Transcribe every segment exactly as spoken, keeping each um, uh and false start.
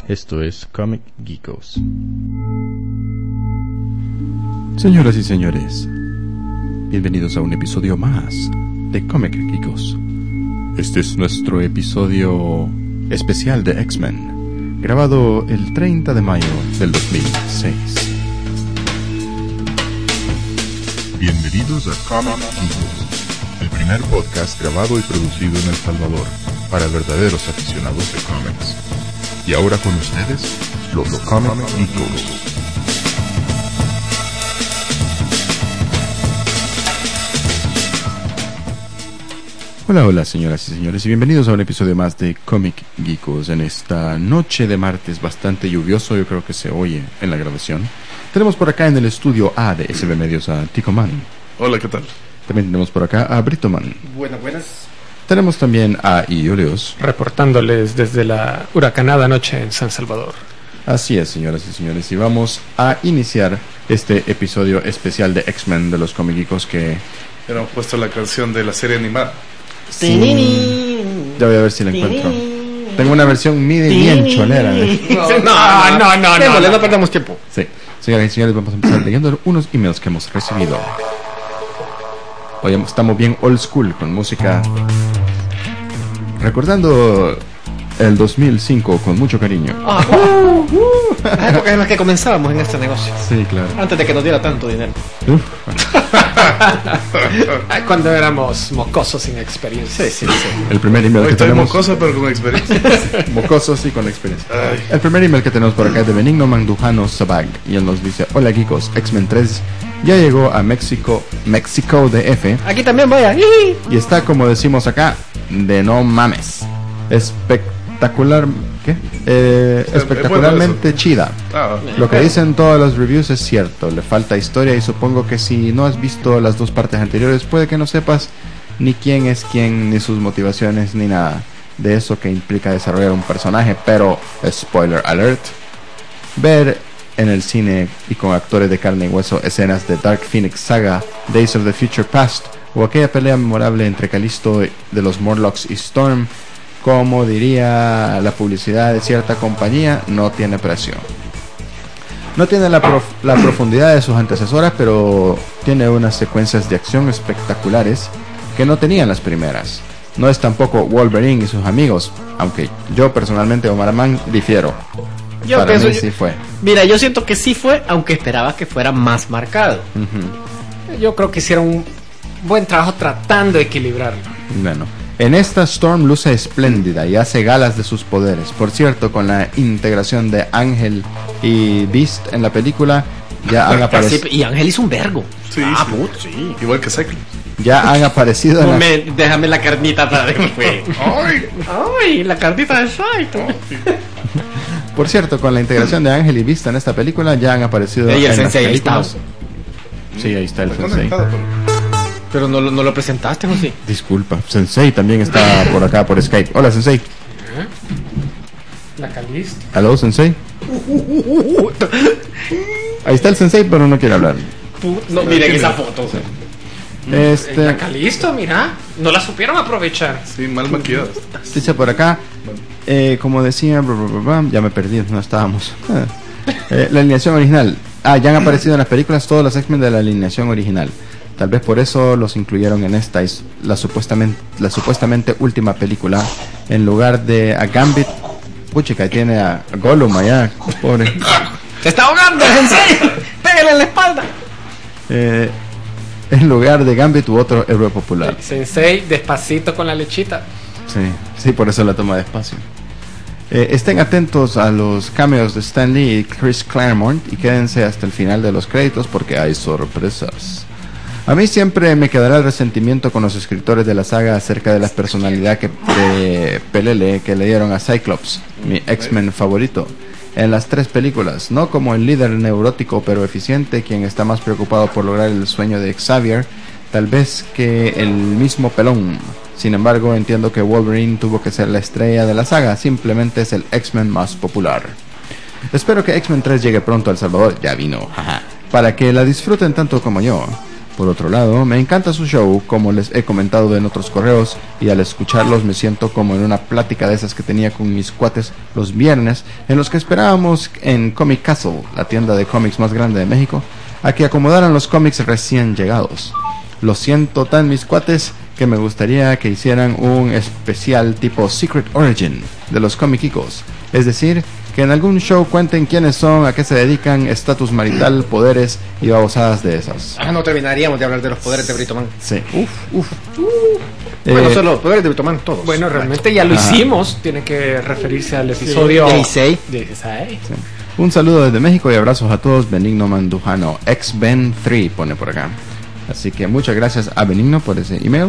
Esto es Comic Geekos. Señoras y señores, bienvenidos a un episodio más de Comic Geekos. Este es nuestro episodio especial de X-Men, grabado el treinta de mayo del dos mil seis. Bienvenidos a Comic Geekos, el primer podcast grabado y producido en El Salvador para verdaderos aficionados de cómics. Y ahora con ustedes, los Comic Geekos. Hola, hola señoras y señores, y bienvenidos a un episodio más de Comic Geekos. En esta noche de martes bastante lluvioso, yo creo que se oye en la grabación. Tenemos por acá en el estudio A de S B Medios a Ticoman. Hola, ¿qué tal? También tenemos por acá a Britoman. Buenas, buenas. Tenemos también a Ioleos, reportándoles desde la huracanada noche en San Salvador. Así es, señoras y señores, y vamos a iniciar este episodio especial de X-Men de los Comic Geekos que... Hemos puesto la canción de la serie animada. Sí. Ya voy a ver si la encuentro. Tengo una versión MIDI bien cholera. ¿eh? No, no, no, no, no, no, no perdamos tiempo. Sí, señoras y señores, vamos a empezar leyendo unos emails que hemos recibido. Hoy estamos bien old school con música, recordando el dos mil cinco con mucho cariño. Ah, uh, uh, las épocas en las que comenzábamos en este negocio. Sí, claro. Antes de que nos diera tanto dinero. Uf. Cuando éramos mocosos sin experiencia. Sí, sí, sí. El primer email Hoy que estoy tenemos... mocoso pero con experiencia. Mocosos y con experiencia. Ay. El primer email que tenemos por acá es de Benigno Mandujano Sabag, y él nos dice: hola geekos, X-Men tres ya llegó a México, México D F. Aquí también vaya. Y está, como decimos acá, de no mames. Espectacular, ¿qué? Eh, Sí, espectacularmente bueno, chida. Ah, Lo que dicen todos los reviews es cierto, le falta historia, y supongo que si no has visto las dos partes anteriores puede que no sepas ni quién es quién, ni sus motivaciones, ni nada de eso que implica desarrollar un personaje. Pero, spoiler alert, ver en el cine y con actores de carne y hueso escenas de Dark Phoenix Saga, Days of the Future Past, o aquella pelea memorable entre Calisto de los Morlocks y Storm, como diría la publicidad de cierta compañía, no tiene precio. No tiene la, prof la profundidad de sus antecesoras, pero tiene unas secuencias de acción espectaculares que no tenían las primeras. No es tampoco Wolverine y sus amigos, aunque yo personalmente, Omar Amán, difiero. Yo Para pienso, mí yo- sí fue. Mira, yo siento que sí fue, aunque esperaba que fuera más marcado. Ujú. Yo creo que hicieron un buen trabajo tratando de equilibrarlo. Bueno, en esta Storm luce espléndida y hace galas de sus poderes. Por cierto, con la integración de Ángel y Beast en la película, ya han, Casi- aparec y Ángel hizo un vergo. sí, ah, sí. puto, sí. Igual que Cyclops. ya han aparecido en la... Momen- déjame la carnita atrás de que fue. ¡Ay! Ay, la carnita de Saito. Por cierto, con la integración de Ángel y Beast en esta película, ya han aparecido Y el en las sensei, ahí está. películas. Sí, ahí está el Está Sensei. conectado, pero- Pero no, lo- no lo presentaste, José. Disculpa, Sensei también está por acá por Skype. Hola, Sensei. La Calisto. ¿Aló, Sensei? Ahí está el Sensei, pero no quiere hablar. No, miren esa foto. Este, La Calisto, mira. No la supieron aprovechar. Sí, mal maquillado. dice por acá, eh, como decía, bla, bla, bla, bla, ya me perdí, no estábamos. Eh, la alineación original. Ah, ya han aparecido en las películas todos los X-Men de la alineación original. Tal vez por eso los incluyeron en esta, es la supuestamente, la supuestamente última película. En lugar de a Gambit, puchica, tiene a Gollum allá, pobre. ¡Se está ahogando, Sensei! ¡Pégale en la espalda! Eh, en lugar de Gambit u otro héroe popular. Sensei, despacito con la lechita. Sí, sí, por eso la toma despacio. Eh, estén atentos a los cameos de Stan Lee y Chris Claremont y quédense hasta el final de los créditos porque hay sorpresas. A mí siempre me quedará el resentimiento con los escritores de la saga acerca de la personalidad que, de Pelele que le dieron a Cyclops, mi X-Men favorito, en las tres películas, no como el líder neurótico pero eficiente quien está más preocupado por lograr el sueño de Xavier, tal vez que el mismo pelón. Sin embargo, entiendo que Wolverine tuvo que ser la estrella de la saga, simplemente es el X-Men más popular. Espero que X-Men tres llegue pronto a El Salvador, ya vino, jaja, para que la disfruten tanto como yo. Por otro lado, me encanta su show, como les he comentado en otros correos, y al escucharlos me siento como en una plática de esas que tenía con mis cuates los viernes, en los que esperábamos en Comic Castle, la tienda de cómics más grande de México, a que acomodaran los cómics recién llegados. Lo siento tan, mis cuates, que me gustaría que hicieran un especial tipo Secret Origin de los Comiquicos, es decir, que en algún show cuenten quiénes son, a qué se dedican, estatus marital, poderes y babosadas de esas. Ah, no terminaríamos de hablar de los poderes de Britoman. Sí. Uf, uf. Uh. Bueno, Eh, solo los poderes de Britoman, todos. Bueno, realmente ya lo Ajá. hicimos. Tiene que referirse al episodio dieciséis. dieciséis. sí. Un saludo desde México y abrazos a todos. Benigno Mandujano, ex Ben tres, pone por acá. Así que muchas gracias a Benigno por ese email.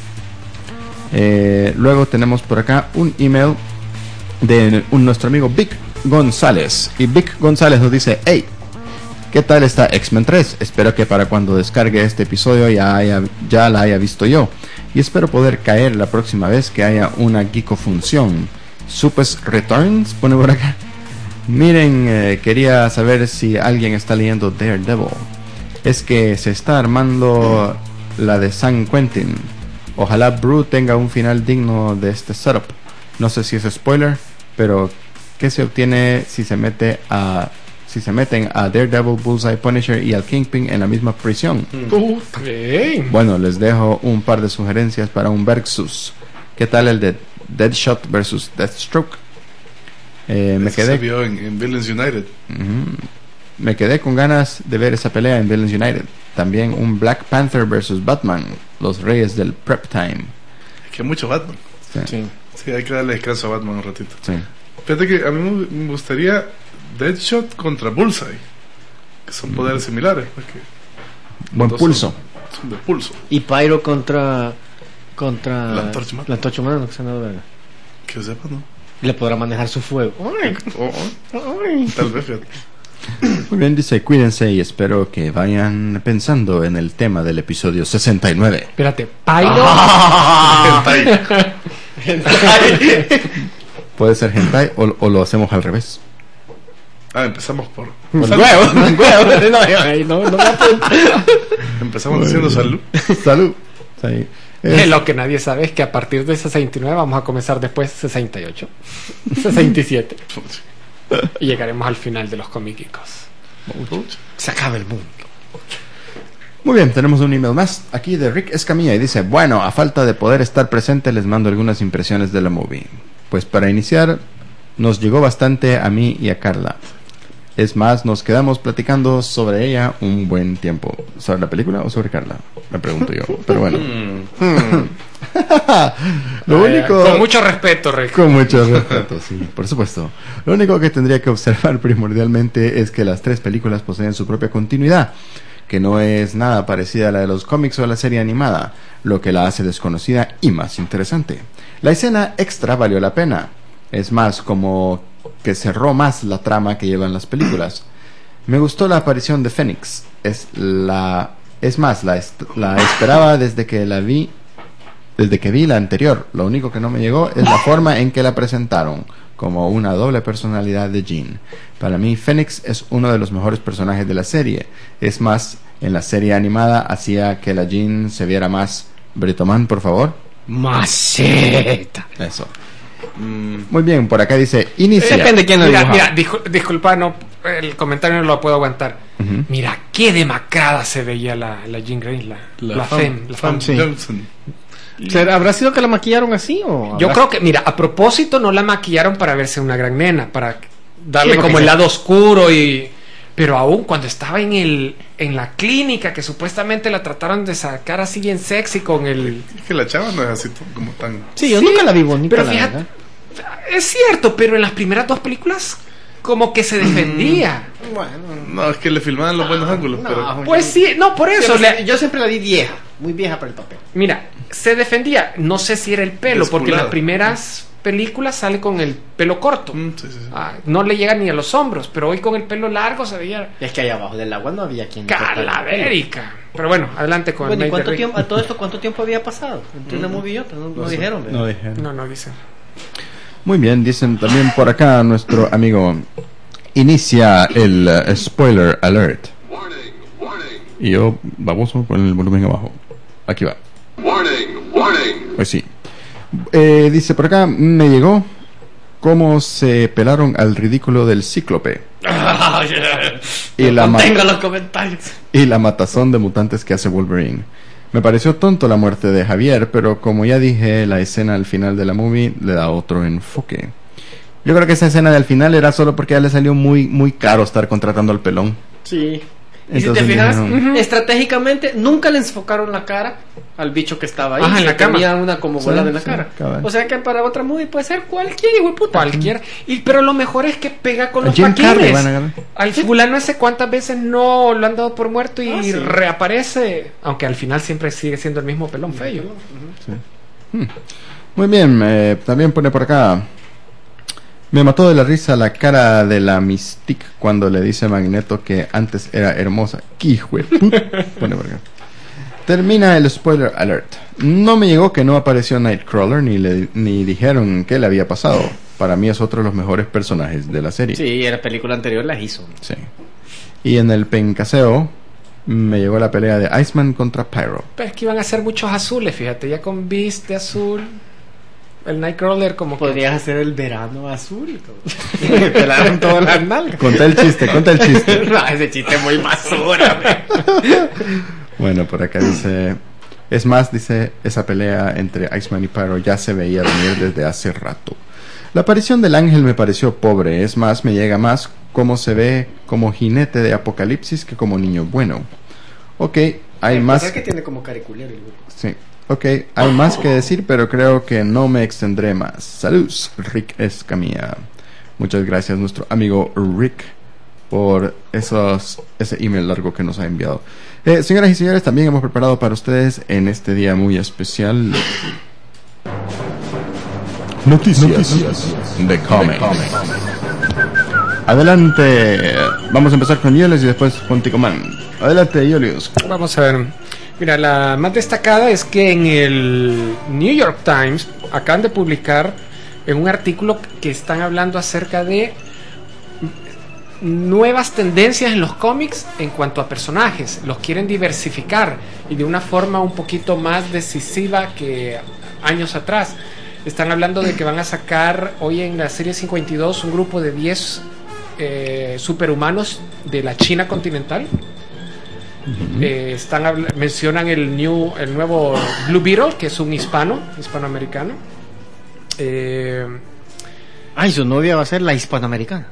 Eh, luego tenemos por acá un email de un, nuestro amigo Vic González. Y Vic González nos dice: hey, ¿qué tal está X-Men tres? Espero que para cuando descargue este episodio ya, haya, ya la haya visto yo. Y espero poder caer la próxima vez que haya una Geeko función. Supes Returns, pone por acá. Miren, eh, quería saber si alguien está leyendo Daredevil. Es que se está armando la de San Quentin. Ojalá Brew tenga un final digno de este setup. No sé si es spoiler, pero ¿qué se obtiene si se mete a si se meten a Daredevil, Bullseye, Punisher y al Kingpin en la misma prisión? Puta, bien. Bueno, les dejo un par de sugerencias para un versus. ¿Qué tal el de Deadshot versus Deathstroke? Eh, me Ese se quedé vio en, en Villains United. Ujú. Me quedé con ganas de ver esa pelea en Villains United. También un Black Panther versus Batman, los reyes del prep time. Que mucho Batman. Sí, sí. Sí. Sí, hay que darle descanso a Batman un ratito. Fíjate que a mí me- me gustaría Deadshot contra Bullseye, que son poderes similares. Porque Buen dos pulso. Son, son de pulso. Y Pyro contra. Contra. La Antorcha Humana. La Antorcha Humana, no sé nada, verga. Que sepa, ¿no? Y le podrá manejar su fuego. Ay, O- o- tal vez, fíjate. Muy bien, dice: cuídense y espero que vayan pensando en el tema del episodio sesenta y nueve. Espérate, Pyro. Puede ser hentai o, o lo hacemos al revés. Ah, empezamos por. huevo, huevo. No, ay, no, no me apunto. Empezamos diciendo salud. Salud. Sí. Es- Lo que nadie sabe es que a partir de sesenta y nueve vamos a comenzar después sesenta y ocho, sesenta y siete y llegaremos al final de los comiquicos. Se acaba el mundo. Muy bien, tenemos un email más aquí de Rick Escamilla y dice: bueno, a falta de poder estar presente les mando algunas impresiones de la movie. Pues para iniciar, nos llegó bastante a mí y a Carla. Es más, nos quedamos platicando sobre ella un buen tiempo. ¿Sobre la película o sobre Carla? Me pregunto yo, pero bueno. Lo único... Con mucho respeto, Rick. Con mucho respeto, sí, por supuesto. Lo único que tendría que observar primordialmente es que las tres películas poseen su propia continuidad, que no es nada parecida a la de los cómics o a la serie animada, lo que la hace desconocida y más interesante. La escena extra valió la pena. Es más, como que cerró más la trama que llevan las películas. Me gustó la aparición de Phoenix. Es la es más, la, est- la esperaba desde que la vi desde que vi la anterior. Lo único que no me llegó es la forma en que la presentaron, como una doble personalidad de Jean. Para mí, Phoenix es uno de los mejores personajes de la serie. Es más, en la serie animada hacía que la Jean se viera más... Britoman, por favor. Maceta. Eso. Muy bien, por acá dice: inicia. Depende de quién lo Mira, dibujaba. mira, discul- disculpa, no, el comentario no lo puedo aguantar. Ujú. Mira, qué demacrada se veía la, la Jean Grey, la, la, femme, la Femme femme. Johnson. ¿Será- ¿Habrá sido que la maquillaron así o? Yo habrá- creo que, mira, a propósito no la maquillaron para verse una gran nena, para darle Sí, porque como el se- lado oscuro y... Pero aún cuando estaba en el en la clínica, que supuestamente la trataron de sacar así bien sexy con el... Es que la chava no es así t- como tan. Sí, yo Sí, nunca la vi bonita. pero la fíjate, verdad. es cierto, pero en las primeras dos películas como que se defendía. Bueno, No, es que le filmaban los buenos ángulos. no, pero Pues sí, no, por eso. Siempre- le- yo siempre la vi vieja, muy vieja para el papel. Mira, se defendía, no sé si era el pelo, porque en las Desculado. primeras películas sale con el pelo corto. Mm, sí, sí, sí. Ah, no le llega ni a los hombros, pero hoy con el pelo largo se veía Es que ahí abajo del agua no había quien cortara el pelo. calavérica. Pero bueno, adelante con Bueno, ¿y Night cuánto Rick. tiempo, a todo esto cuánto tiempo había pasado? Entre una movie y otra, no, no dijeron, ¿verdad? No dije. No, no dice. Muy bien, dicen también por acá nuestro amigo: inicia el eh, spoiler alert. Warning, warning. Y yo, baboso, con el volumen abajo. Aquí va. Warning, warning. Pues sí. Eh, dice por acá, me llegó cómo se pelaron al ridículo del Cíclope. y, la ma- Tengo los comentarios. y la matazón de mutantes que hace Wolverine. Me pareció tonto la muerte de Javier, pero como ya dije, la escena al final de la movie le da otro enfoque. Yo creo que esa escena del final era solo porque ya le salió muy muy caro estar contratando al pelón. Sí. Y Entonces si te fijas, dijeron, uh-huh, estratégicamente nunca le enfocaron la cara al bicho que estaba ahí. Ajá, en la cama. Tenía una como Sí, bola de la sí, cara. cabal. O sea que para otra movie puede ser cualquier hijo de puta. Cualquiera. Y, pero lo mejor es que pega con A los Jim Carrey paquines. van a agarrar. Al fulano ese cuántas veces no lo han dado por muerto y Ah, sí. reaparece. Aunque al final siempre sigue siendo el mismo pelón feo. Muy bien, eh, también pone por acá. Me mató de la risa la cara de la Mystique cuando le dice a Magneto que antes era hermosa. ¡Qué hijo de puta! Pone por acá. Termina el spoiler alert. No me llegó que no apareció Nightcrawler ni, le, ni dijeron qué le había pasado. Para mí es otro de los mejores personajes de la serie. Sí, en la película anterior las hizo. Sí. Y en el pencaseo me llegó la pelea de Iceman contra Pyro. Pero es que iban a ser muchos azules, fíjate. Ya con Beast de azul. El Nightcrawler como que... Podrías hacer el verano azul. Me pelaron todas las nalgas. Conta el chiste, conta el chiste. No, ese chiste es muy basura. Bueno, por acá dice... Es más, dice, esa pelea entre Iceman y Pyro ya se veía venir desde hace rato. La aparición del ángel me pareció pobre. Es más, me llega más cómo se ve como jinete de Apocalipsis que como niño bueno. Ok, hay más... Es que tiene como cariculero el grupo. Sí. Ok, hay más que decir, pero creo que no me extendré más. Saludos, Rick Escamilla. Muchas gracias, nuestro amigo Rick, por esos, ese email largo que nos ha enviado. Eh, señoras y señores, también hemos preparado para ustedes en este día muy especial noticias, noticias de cómics. Adelante, vamos a empezar con Julius y después con Ticoman. Adelante, Julius. Vamos a ver. Mira, la más destacada es que en el New York Times acaban de publicar en un artículo que están hablando acerca de nuevas tendencias en los cómics en cuanto a personajes. Los quieren diversificar y de una forma un poquito más decisiva que años atrás. Están hablando de que van a sacar hoy en la serie cincuenta y dos un grupo de diez eh, superhumanos de la China continental. Uh-huh. Eh, están habl- mencionan el new el nuevo Blue Beetle, que es un hispano hispanoamericano. Eh, Ay, su novia va a ser la hispanoamericana.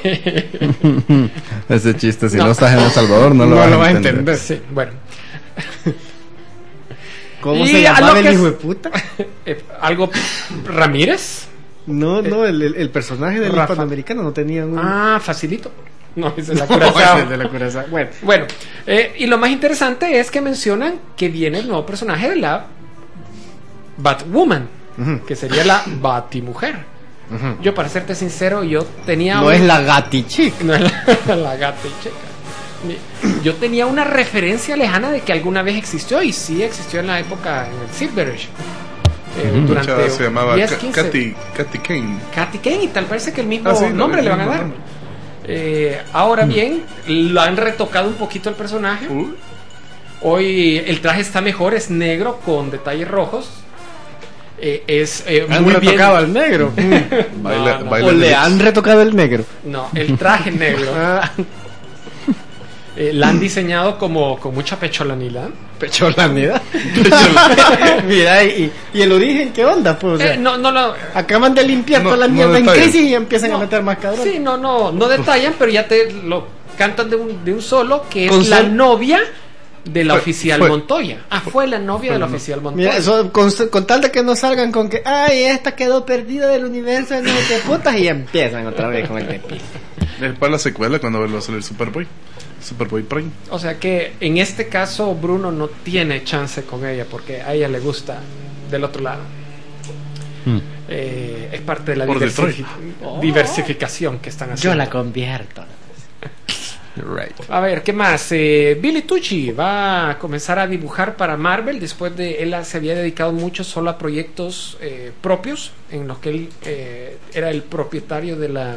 Ese chiste, si no, No. estás en El Salvador, no lo, No vas, lo a vas a entender. entender. sí, bueno. ¿Cómo Y se a llamaba lo el que hijo es- de puta? Eh, algo Ramírez. No, no, el, el- el personaje del Rafa. hispanoamericano no tenía un... Ah, facilito. No, ese es la No, Curazao. ese es de la Curazao. Bueno, Bueno, eh, y lo más interesante es que mencionan que viene el nuevo personaje de la Batwoman, Ujú. que sería la Batimujer. Ujú. Yo, para serte sincero, yo tenía no un- es la gatichica. no es la, la gata y checa. Mi- Yo tenía una referencia lejana de que alguna vez existió, y sí existió en la época en el Silverage. Eh, Ujú. durante Chava se llamaba diez, Ka- quince Katy, Katy Kane. Katy Kane, y tal parece que el mismo Ah, sí, nombre el le van a mismo dar. nombre. Eh, ahora bien, lo han retocado un poquito el personaje. Uh, Hoy el traje está mejor, es negro con detalles rojos. Eh, es eh, Han muy bien. retocado al negro. baila, no. baila O de le Lips. han retocado el negro. No, el traje negro. Ah, Eh, la han diseñado como con mucha pecholanidad. pecholanidad. Mira, y, y el origen, ¿qué onda? Pues, o sea, Eh, no, no lo. acaban de limpiar No, toda la no mierda en detallan. crisis y empiezan No. a meter más cabrones. Sí, no, no, no detallan, pero ya te lo cantan de un, de un solo, que es Con la sol- novia de la Fue- oficial fue- Montoya. Ah, fue la novia de la oficial Montoya. Mira, eso, con, con tal de que no salgan con que, ay, esta quedó perdida del universo de no sé qué putas, y empiezan otra vez con el tepi. Es para la secuela cuando va a salir Superboy. Superboy Prime. O sea que en este caso Bruno no tiene chance con ella porque a ella le gusta del otro lado. Hmm. Eh, es parte de la Por diversifi- Oh. diversificación que están Yo haciendo. la convierto. Right. A ver, ¿qué más? Eh, Billy Tucci va a comenzar a dibujar para Marvel después de él se había dedicado mucho solo a proyectos eh, propios en los que él eh, era el propietario de la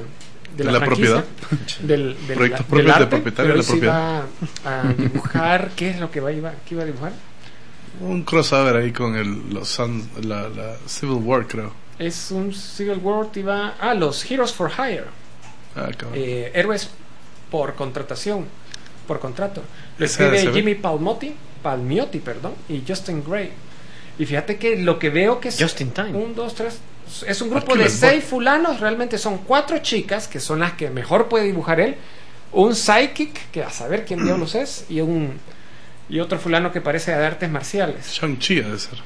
de la, la franquicia, propiedad. del, del, Proyectos del propios de arte, propietario pero de la él sí va a dibujar. ¿Qué es lo que va a, iba, qué iba a dibujar? Un crossover ahí con el, los Sun- la, la Civil War, creo. Es un Civil War y va ah los Heroes for Hire, Ah, cabrón. eh, héroes por contratación, por contrato. Lo Esa escribe se ve. Jimmy Palmiotti, Palmiotti, perdón, y Justin Gray. Y fíjate que lo que veo que es Just in time. un, dos, tres, es un grupo Aquí de les seis fulanos, realmente son cuatro chicas que son las que mejor puede dibujar él, un psychic que a saber quién diablos es y un y otro fulano que parece de artes marciales. Shang-Chi ha de ser.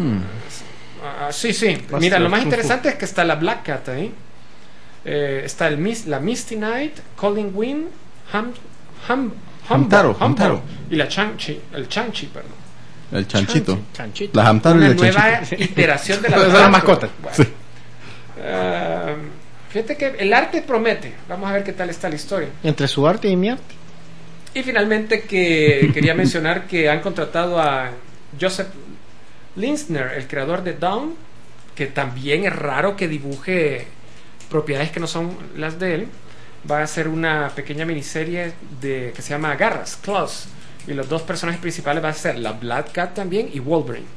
Ah, sí, sí. Master Mira, lo of más Kung Fu. interesante es que está la Black Cat ahí. Eh, está el Mis- la Misty Knight, Colin Wynn, Ham, Ham, Hamtaro, Humble, Hamtaro. y la Chang-Chi, el Chang-Chi, perdón. El chanchito. Chanchito. La Hamtaro y Una el nueva chanchito. iteración de la Esa es la Black mascota. Cat. Bueno. Ah, fíjate que el arte promete. Vamos a ver qué tal está la historia. Entre su arte y mi arte. Y finalmente que quería mencionar que han contratado a Joseph Linsner, el creador de Dawn, que también es raro que dibuje propiedades que no son las de él. Va a hacer una pequeña miniserie de que se llama Garras, Claws, y los dos personajes principales van a ser la Black Cat también y Wolverine.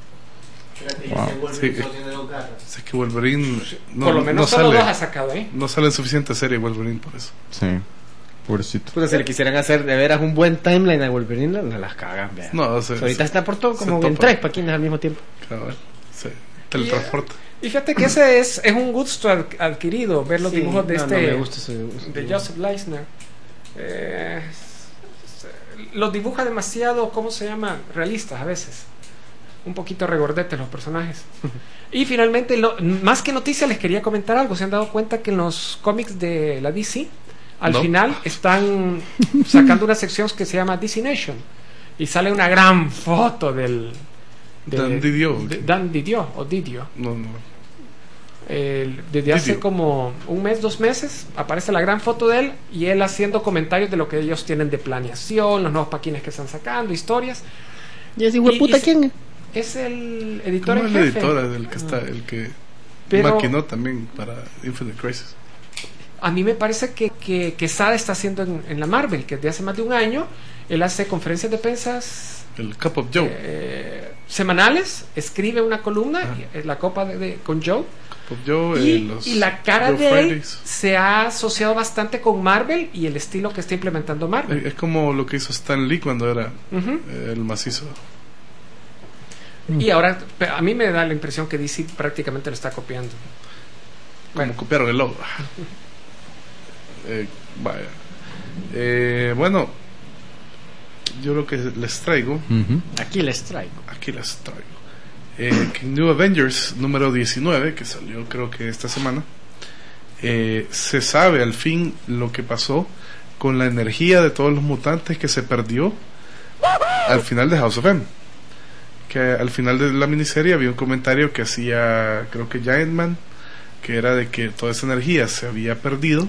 Sí, es que Wolverine no, Por lo menos no solo sale, dos ha sacado, ¿eh? no sale en suficiente serie Wolverine por eso. Sí. Pobrecito. Pues si le quisieran hacer de veras un buen timeline a Wolverine, no las cagan, vean. No, se, Ahorita se- está por todo se como en topa. tres paquines al mismo tiempo. cabal, se teletransporta. Y fíjate que ese es, es un gusto ad- adquirido, ver los Sí, dibujos de no, este no me gusta ese dibujo. de Joseph Leisner. Eh, los dibuja demasiado, ¿cómo se llama? Realistas a veces. Un poquito regordetes los personajes. Y finalmente, lo- más que noticias, les quería comentar algo. ¿Se han dado cuenta que en los cómics de la D C, al No. final están sacando una sección que se llama D C Nation? Y sale una gran foto del... de- Dan Didio. de- Dan Didio, o Didio. No, no. El- desde hace Didio. como un mes, dos meses, aparece la gran foto de él y él haciendo comentarios de lo que ellos tienen de planeación, los nuevos paquines que están sacando, historias. ¿Y ese Y- hueputa y- quién es? Es el editor ¿Cómo en es el jefe. editor el que está, el que Pero- maquinó también para Infinite Crisis? A mí me parece que, que, que Sada está haciendo en, en la Marvel, que desde hace más de un año él hace conferencias de prensa El Cup of Joe. eh, semanales, escribe una columna, y- eh, la copa de, de- con Joe. Cup of Joe, eh, Y, los y la cara Joe de él Fridays. se ha asociado bastante con Marvel y el estilo que está implementando Marvel. Eh, Es como lo que hizo Stan Lee cuando era Ujú. eh, el macizo. Y ahora pe- a mí me da la impresión que D C prácticamente lo está copiando. Como Bueno, copiaron el logo. Eh, vaya. Eh, bueno, yo lo que les traigo, Ujú. Aquí les traigo. aquí les traigo. Eh, que New Avengers número diecinueve, que salió creo que esta semana, eh, se sabe al fin lo que pasó con la energía de todos los mutantes que se perdió al final de House of M. Que al final de la miniserie había un comentario que hacía, creo que Giant Man, que era de que toda esa energía se había perdido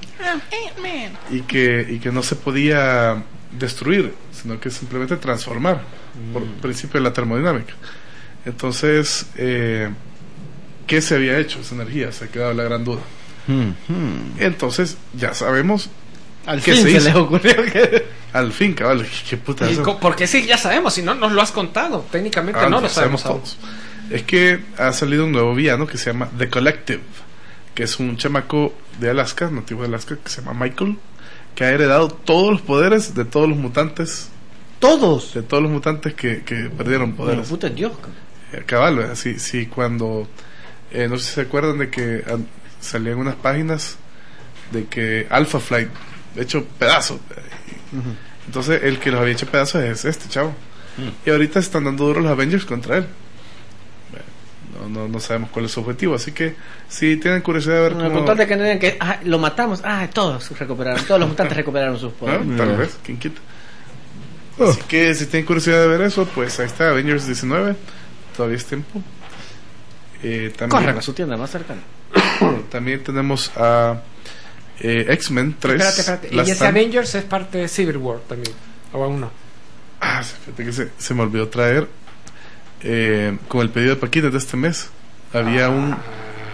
y que, y que no se podía destruir, sino que simplemente transformar por principio de la termodinámica. Entonces, eh, ¿qué se había hecho esa energía? Se ha quedado la gran duda. Ujú. Entonces, ya sabemos Al ¿Qué fin se se, hizo? les ocurrió que... al fin, cabal, qué puta y eso? co- porque sí, ya sabemos, si no nos lo has contado, técnicamente Ah, no ya lo sabemos aún. todos. Es que ha salido un nuevo villano que se llama The Collective, que es un chamaco de Alaska, nativo de Alaska, que se llama Michael, que ha heredado todos los poderes de todos los mutantes, Todos. de todos los mutantes que, que perdieron Bueno, poderes. puta Dios. Eh, Cabal, ¿verdad? sí, sí, cuando eh, no sé si se acuerdan de que ah, salían unas páginas de que Alpha Flight hecho pedazos. Entonces el que los había hecho pedazos es este chavo. Y ahorita están dando duro los Avengers contra él. Bueno, no, no, no sabemos cuál es su objetivo, así que si tienen curiosidad de ver No, cómo... con tal de que no digan que ah, lo matamos, ah, todos recuperaron, todos los mutantes recuperaron sus ¿Ah? poderes. Tal vez, quién quita. Así que si tienen curiosidad de ver eso, pues ahí está Avengers diecinueve, todavía es tiempo. Eh, también, Corran a su tienda más cercana. también tenemos a eh, X-Men tres. Espérate, espérate. Last Y ese Stand. Avengers es parte de Civil War también. O aún no. Ah, fíjate que se, se me olvidó traer eh, con el pedido de paquetes de este mes. Había un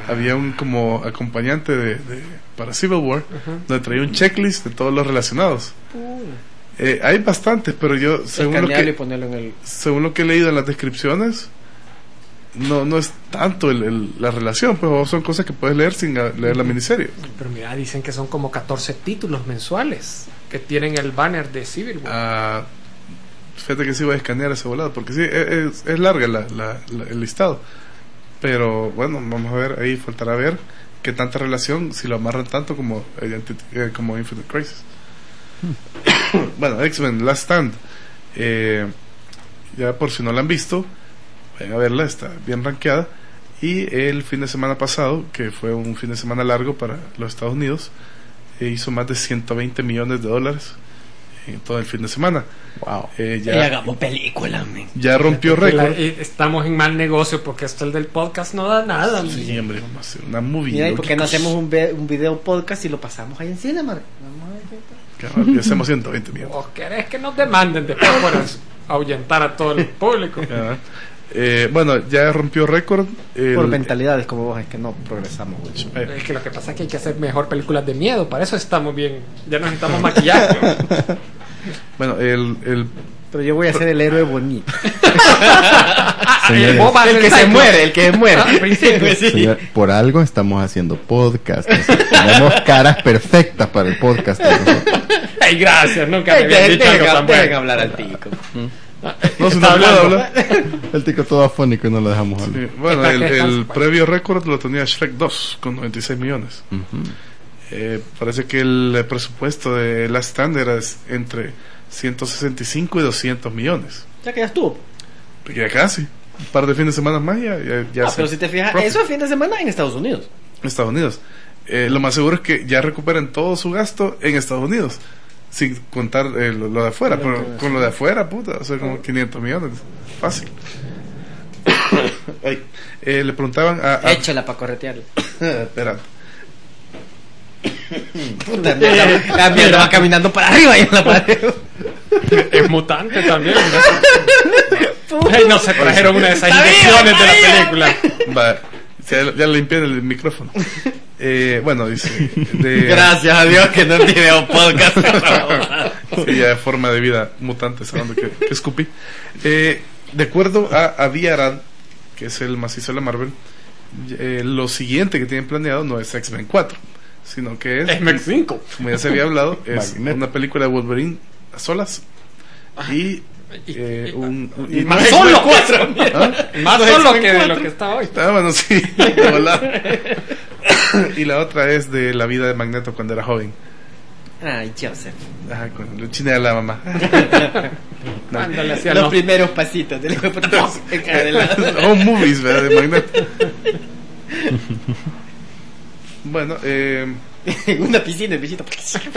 había un como acompañante de, de para Civil War, uh-huh. donde traía un checklist de todos los relacionados. Uh. Eh, hay bastantes, pero yo según lo, que, y ponerlo en el... según lo que he leído en las descripciones, no no es tanto el, el, la relación, pero son cosas que puedes leer sin leer la miniserie. Pero mira, dicen que son como catorce títulos mensuales que tienen el banner de Civil War. Ah, fíjate que sí voy a escanear ese volado, porque sí, es, es larga la, la, la, el listado. Pero bueno, vamos a ver, ahí faltará ver qué tanta relación, si lo amarran tanto como, Identity, eh, como Infinite Crisis. Hmm. Bueno, X-Men Last Stand, eh, ya por si no la han visto, vayan a verla, está bien rankeada. Y el fin de semana pasado, que fue un fin de semana largo para los Estados Unidos, eh, hizo más de ciento veinte millones de dólares en todo el fin de semana. Wow. Eh, ya, y hagamos película, man. Ya rompió récord. Estamos en mal negocio porque esto el del podcast no da nada. Sí, man. Hombre, vamos a hacer una movie. Mira, ¿y por qué no hacemos un, ve- un video podcast y lo pasamos ahí en cine, madre? Vamos a ver, hacemos ciento veinte millones. ¿O querés que nos demanden después por ahuyentar a todo el público? Eh, bueno, ya rompió récord. El... Por mentalidades como vos, es que no progresamos mucho. Eh. Es que lo que pasa es que hay que hacer mejor películas de miedo. Para eso estamos bien. Ya nos estamos maquillando. Bueno, el, el... Pero yo voy a ser el héroe bonito. Señores, el, el que se muere, el que se muere. Al principio, sí. Señor, por algo estamos haciendo podcast. Tenemos caras perfectas para el podcast. Ay, gracias. Nunca me habían dicho algo tan bueno. Dejen hablar al tico. No se nos puede hablar. El tico todo afónico y no lo dejamos hablar. Sí, bueno, el, el previo récord lo tenía Shrek dos con noventa y seis millones. Uh-huh. Eh, parece que el presupuesto de Last Stand era entre ciento sesenta y cinco y doscientos millones. Ya que ya estuvo. Ya casi. Un par de fines de semana más ya, ya, ya ah, pero si te fijas, profit. Eso es fin de semana en Estados Unidos. Estados Unidos. Eh, lo más seguro es que ya recuperen todo su gasto en Estados Unidos. Sin contar eh, lo, lo de afuera. Pero con sí. Lo de afuera, puta, o sea, como quinientos millones. Fácil. Ay, eh, le preguntaban a. a... Échala para corretearla. Espera. Puta, la mierda va caminando para arriba y en la pared. Es mutante también. Ay, no se trajeron una de esas inyecciones de la película. Va, ya, ya limpié el micrófono. Eh, bueno, dice. De... Gracias a Dios que no es video podcast. Sí, ya de forma de vida mutante, sabiendo que, que escupí. Eh, de acuerdo a Avi Arad, que es el macizo de la Marvel, eh, lo siguiente que tienen planeado no es X-Men cuatro, sino que es X-Men cinco. Como ya se había hablado, es una película de Wolverine a solas y eh, un, un y más solo cuatro. ¿Ah? Más solo que de lo que está hoy. Ah, bueno, sí. Y la otra es de la vida de Magneto cuando era joven. Ay, Joseph. Ajá, con el chine de la mamá. No. Los no. primeros pasitos del hijo de puta. Home movies, ¿verdad? De Magneto. Bueno, eh. En una piscina, el bichito.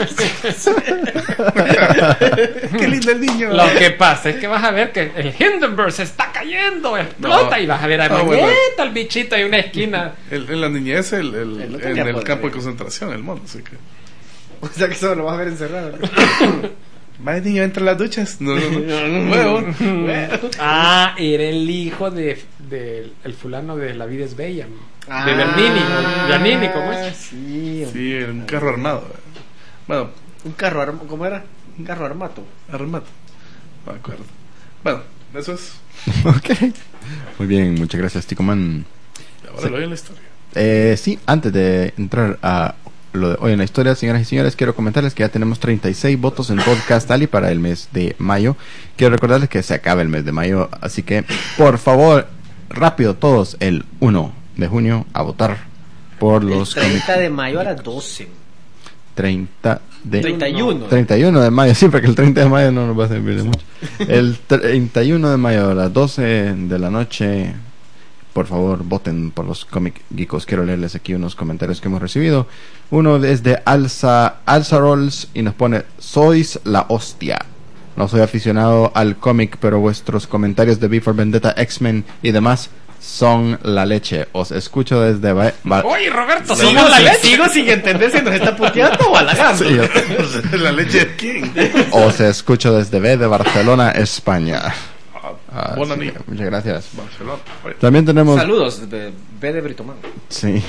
Qué lindo el niño. Lo que pasa es que vas a ver que el Hindenburg se está cayendo, explota, no, y vas a ver a no, Magneto, bueno. El bichito en una esquina. El, en la niñez, el, el, el en el campo de concentración, el mono, así que. O sea que solo lo vas a ver encerrado. Va el niño entra en las duchas. No, no, no. Huevo. Ah, era el hijo de, de el fulano de La vida es bella. Ah, de Bernini, Giannini, ¿cómo es? Sí, sí, era un carro armado. Bueno, un carro armado, ¿cómo era? Un carro armato. Armato. No me acuerdo. Bueno, eso es. Ok. Muy bien, muchas gracias, Tico Man. Ahora lo oí en la historia. Eh, sí, antes de entrar a lo de hoy en la historia, señoras y señores, quiero comentarles que ya tenemos treinta y seis votos en Podcast Ali para el mes de mayo. Quiero recordarles que se acaba el mes de mayo, así que por favor, rápido todos, el uno de junio a votar por los el treinta de mayo a las doce. treinta de treinta y uno. treinta y uno de mayo, sí, porque el treinta de mayo no nos va a servir de mucho. El treinta y uno de mayo a las doce de la noche. Por favor, voten por los Comic Geekos. Quiero leerles aquí unos comentarios que hemos recibido. Uno es de Alza, Alza Rolls y nos pone: sois la hostia. No soy aficionado al cómic, pero vuestros comentarios de V for Vendetta, X-Men y demás son la leche. Os escucho desde... Ba- ba- Oye, Roberto, ¿somos ¿somos la leche? Sigo sin entender si nos está puteando o halagando. Sí, yo... ¿La leche de quién? Os escucho desde B de Barcelona, España. Ah, Bonani. sí, muchas gracias. Barcelona. Oye, También tenemos... Saludos, B B de Britomán. Sí.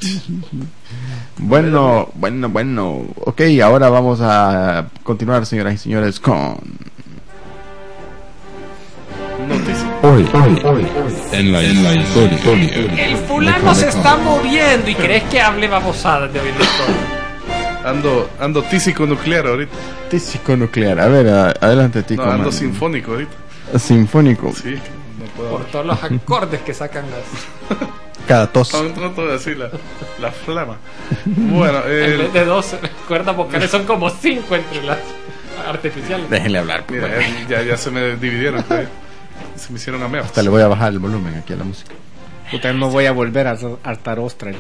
Bueno, bueno, bueno. Ok, ahora vamos a continuar, señoras y señores, con... noticia. Hoy, hoy, hoy, en la, en la historia. El fulano se está moviendo y crees que hable babosadas de hoy en la historia. Ando, ando tísico nuclear ahorita. Tísico nuclear. A ver, a- adelante, Tico. No, ando man. sinfónico ahorita. Sinfónico. Sí, no puedo Por hablar. todos los acordes que sacan las... Cada tos. No, no todo así la, la flama. Bueno, En el, vez de dos cuerdas vocales son como cinco entre las artificiales. Déjenle hablar. pues, mira, bueno. ya, ya se me dividieron. todavía. Se me hicieron ameos. Hasta le voy a bajar el volumen aquí a la música. Puta, no voy a volver a hartar ostra yo.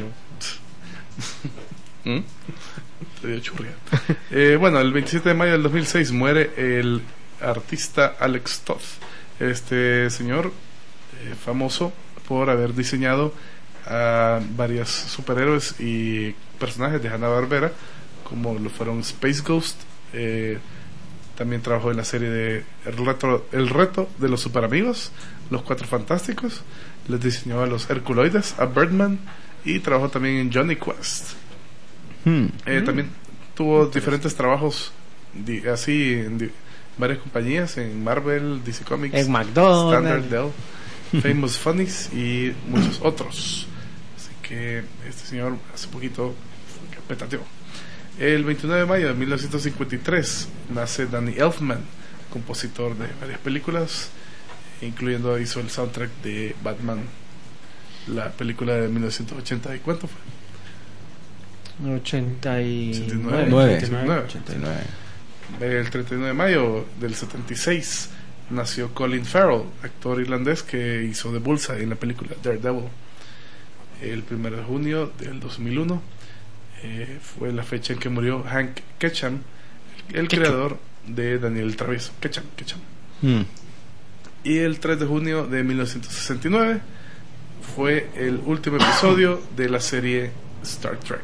¿Mm? Te dio churria. Eh, bueno, el veintisiete de mayo del dos mil seis muere el artista Alex Toth. Este señor, eh, famoso por haber diseñado a varios superhéroes y personajes de Hanna-Barbera, como lo fueron Space Ghost. Eh, también trabajó en la serie de El Reto, el reto de los Superamigos, Los Cuatro Fantásticos. Les diseñó a los Herculoides, a Birdman, y trabajó también en Johnny Quest. Hmm. Eh, También tuvo diferentes trabajos di- así en di- varias compañías, en Marvel, D C Comics, En McDonald's. Standard, Dell, Famous Funnies y muchos otros. Así que este señor hace poquito fue carpetateó. El veintinueve de mayo de mil novecientos cincuenta y tres nace Danny Elfman, compositor de varias películas, incluyendo hizo el soundtrack de Batman, la película de mil novecientos ochenta y cuánto fue. ochenta y ochenta y nueve. Nueve. ochenta y nueve. ochenta y nueve. El treinta y nueve de mayo del setenta y seis nació Colin Farrell, actor irlandés que hizo de Bullseye en la película Daredevil. El primero de junio del dos mil uno eh, fue la fecha en que murió Hank Ketcham, el, el creador de Daniel el Travieso. Ketcham, Ketcham. Hmm. Y el tres de junio de mil novecientos sesenta y nueve fue el último episodio de la serie Star Trek.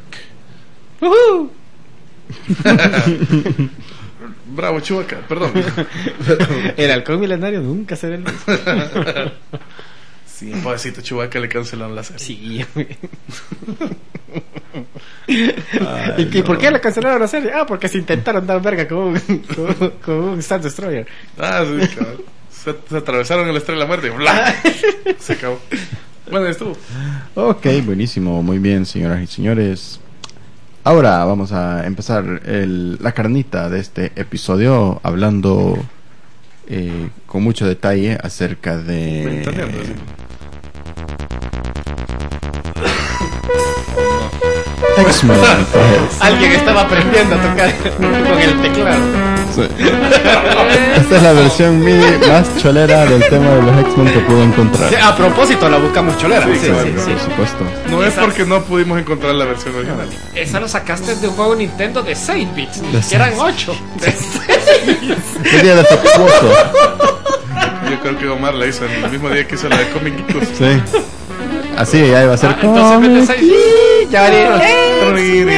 Bravo, Chewbacca, perdón. El halcón milenario nunca se ve el mismo. Sí, pobrecito Chewbacca, le cancelaron la serie. Sí, güey. ¿Y, que- por qué le cancelaron la serie? Ah, porque se intentaron dar verga con un, con, con un Star Destroyer. Ah, sí, cabrón. Se, se atravesaron el estrella de la muerte y ¡bla! Se acabó. Bueno, estuvo. Ok, buenísimo. Muy bien, señoras y señores. Ahora vamos a empezar el- la carnita de este episodio hablando eh, con mucho detalle acerca de... Ventaneando, así. X-Men. Alguien estaba aprendiendo a tocar con el teclado. Sí. Esta es la versión MIDI más cholera del tema de los X-Men que pude encontrar. Sí, a propósito, la buscamos cholera. Sí, sí, Claro, sí, sí. por supuesto. No es porque no pudimos encontrar la versión original. Esa lo sacaste de un juego Nintendo de seis bits, De que eran ocho. ¿Qué día de Facuoso? Yo creo que Omar la hizo en el mismo día que hizo la de Comic Geekos. Sí. Así, ya iba a ser. Ah, entonces en vez de seis bits, Ya haré.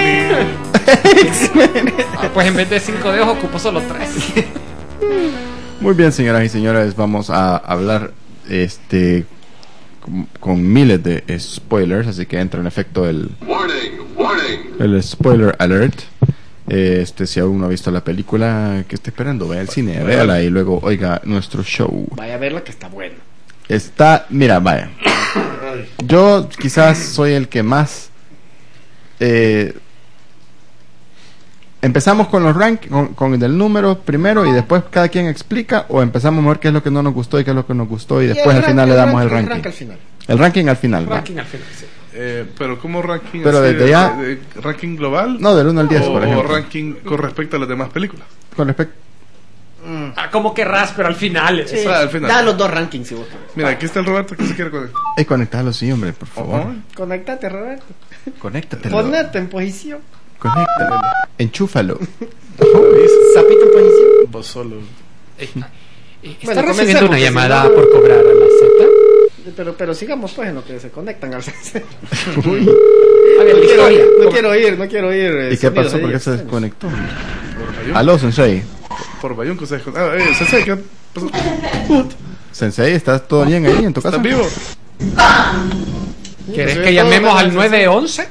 ah, pues en vez de cinco dedos ocupó solo tres. Muy bien, señoras y señores, vamos a hablar este con, con miles de spoilers, así que entra en efecto el, Warning, warning. el spoiler alert. Este, si aún no ha visto la película, ¿qué está esperando? Vaya al cine, véala y luego oiga nuestro show. Vaya a verla que está bueno. Está, mira, vaya. Yo quizás soy el que más eh, empezamos con los rank con, con el número primero y después cada quien explica, o empezamos a ver qué es lo que no nos gustó y qué es lo que nos gustó y después al final le damos el ranking. rank al final. El ranking al final, ¿va? Ranking al final, sí. Eh, pero ¿cómo ranking? Pero así desde de- ya- de- de- ¿ranking global? No, del uno al diez, o, por ejemplo. o ranking con respecto a las demás películas. Con respecto. Ah, como querrás, pero al final. Sí. eso. Ah, al final. Da los dos rankings si vos querés. Mira, aquí está el Roberto que se quiere con Eh, conectalo, sí, hombre, por favor. Oh, Conectate, Roberto. Conéctatelo. Ponete en posición. Conéctalo. Enchúfalo. Zapito en posición. vos solo. Eh, eh, ¿Está Bueno, recibiendo comencemos, una que si llamada no- por cobrar a la Z? Pero, pero sigamos pues en lo que se conectan al Uy. A ver, No la quiero, historia. no quiero oír, no quiero oír. eh, ¿Y qué sonidos pasó? ahí ¿Por qué se extraños. desconectó? Por Bayón. Aló, Sensei. Por Bayón que se descon- Ah, eh, Sensei, ¿qué pasó? Sensei, ¿estás todo bien ahí en tu casa? ¿Estás vivo? ¿Querés Pues, que todo llamemos mal, al nueve once?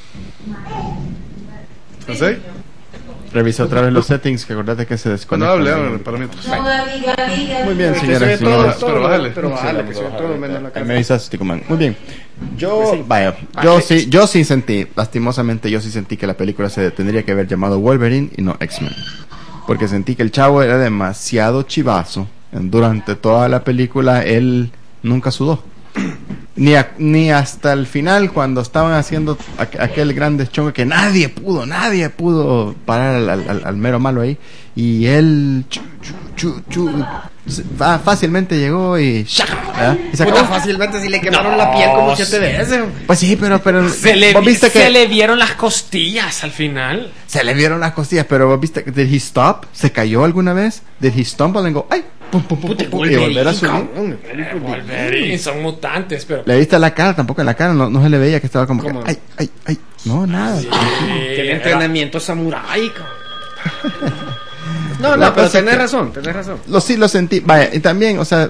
¿Sensei? Revisa otra vez los settings, que acordate que se Cuando desconecta. hable, hable para mientras. Muy bien, Que señoras soy y todo, señores. todo, Pero bájale. pero bájale, que soy todo menos la Ahí cara. me avisas, Ticoman. Muy bien. Yo, Pues sí. vaya, yo sí, yo sí sentí, lastimosamente, yo sí sentí que la película se tendría que haber llamado Wolverine y no X-Men. Porque sentí que el chavo era demasiado chivazo. Durante toda la película, él nunca sudó. Ni, a- ni hasta el final, cuando estaban haciendo aqu- aquel gran deschongue que nadie pudo, nadie pudo parar al, al- al- al mero malo ahí. Y él chu, chu, chu, chu, se- fa- fácilmente llegó y, ¡shac! ¿verdad? Y se Puta, acabó. fácilmente si le quemaron la piel como siete veces. Pues sí, pero, pero Se le, vos viste que se le vieron las costillas al final. se le vieron las costillas, pero vos viste que did he stop? ¿Se cayó alguna vez? Did he stumble and go, ay, pum, pum, pum, pum, pum, y volver a subir? Wolverine, son mutantes, pero... Le viste la cara, tampoco en la cara, no, no se le veía que estaba como que, ¿Cómo? ay, ay, ay, no, nada. Tiene Eh, entrenamiento samurái, cabrón. No, La no, pero cosa es tenés que- razón, tenés razón. Lo sí lo sentí, vaya, y también, o sea,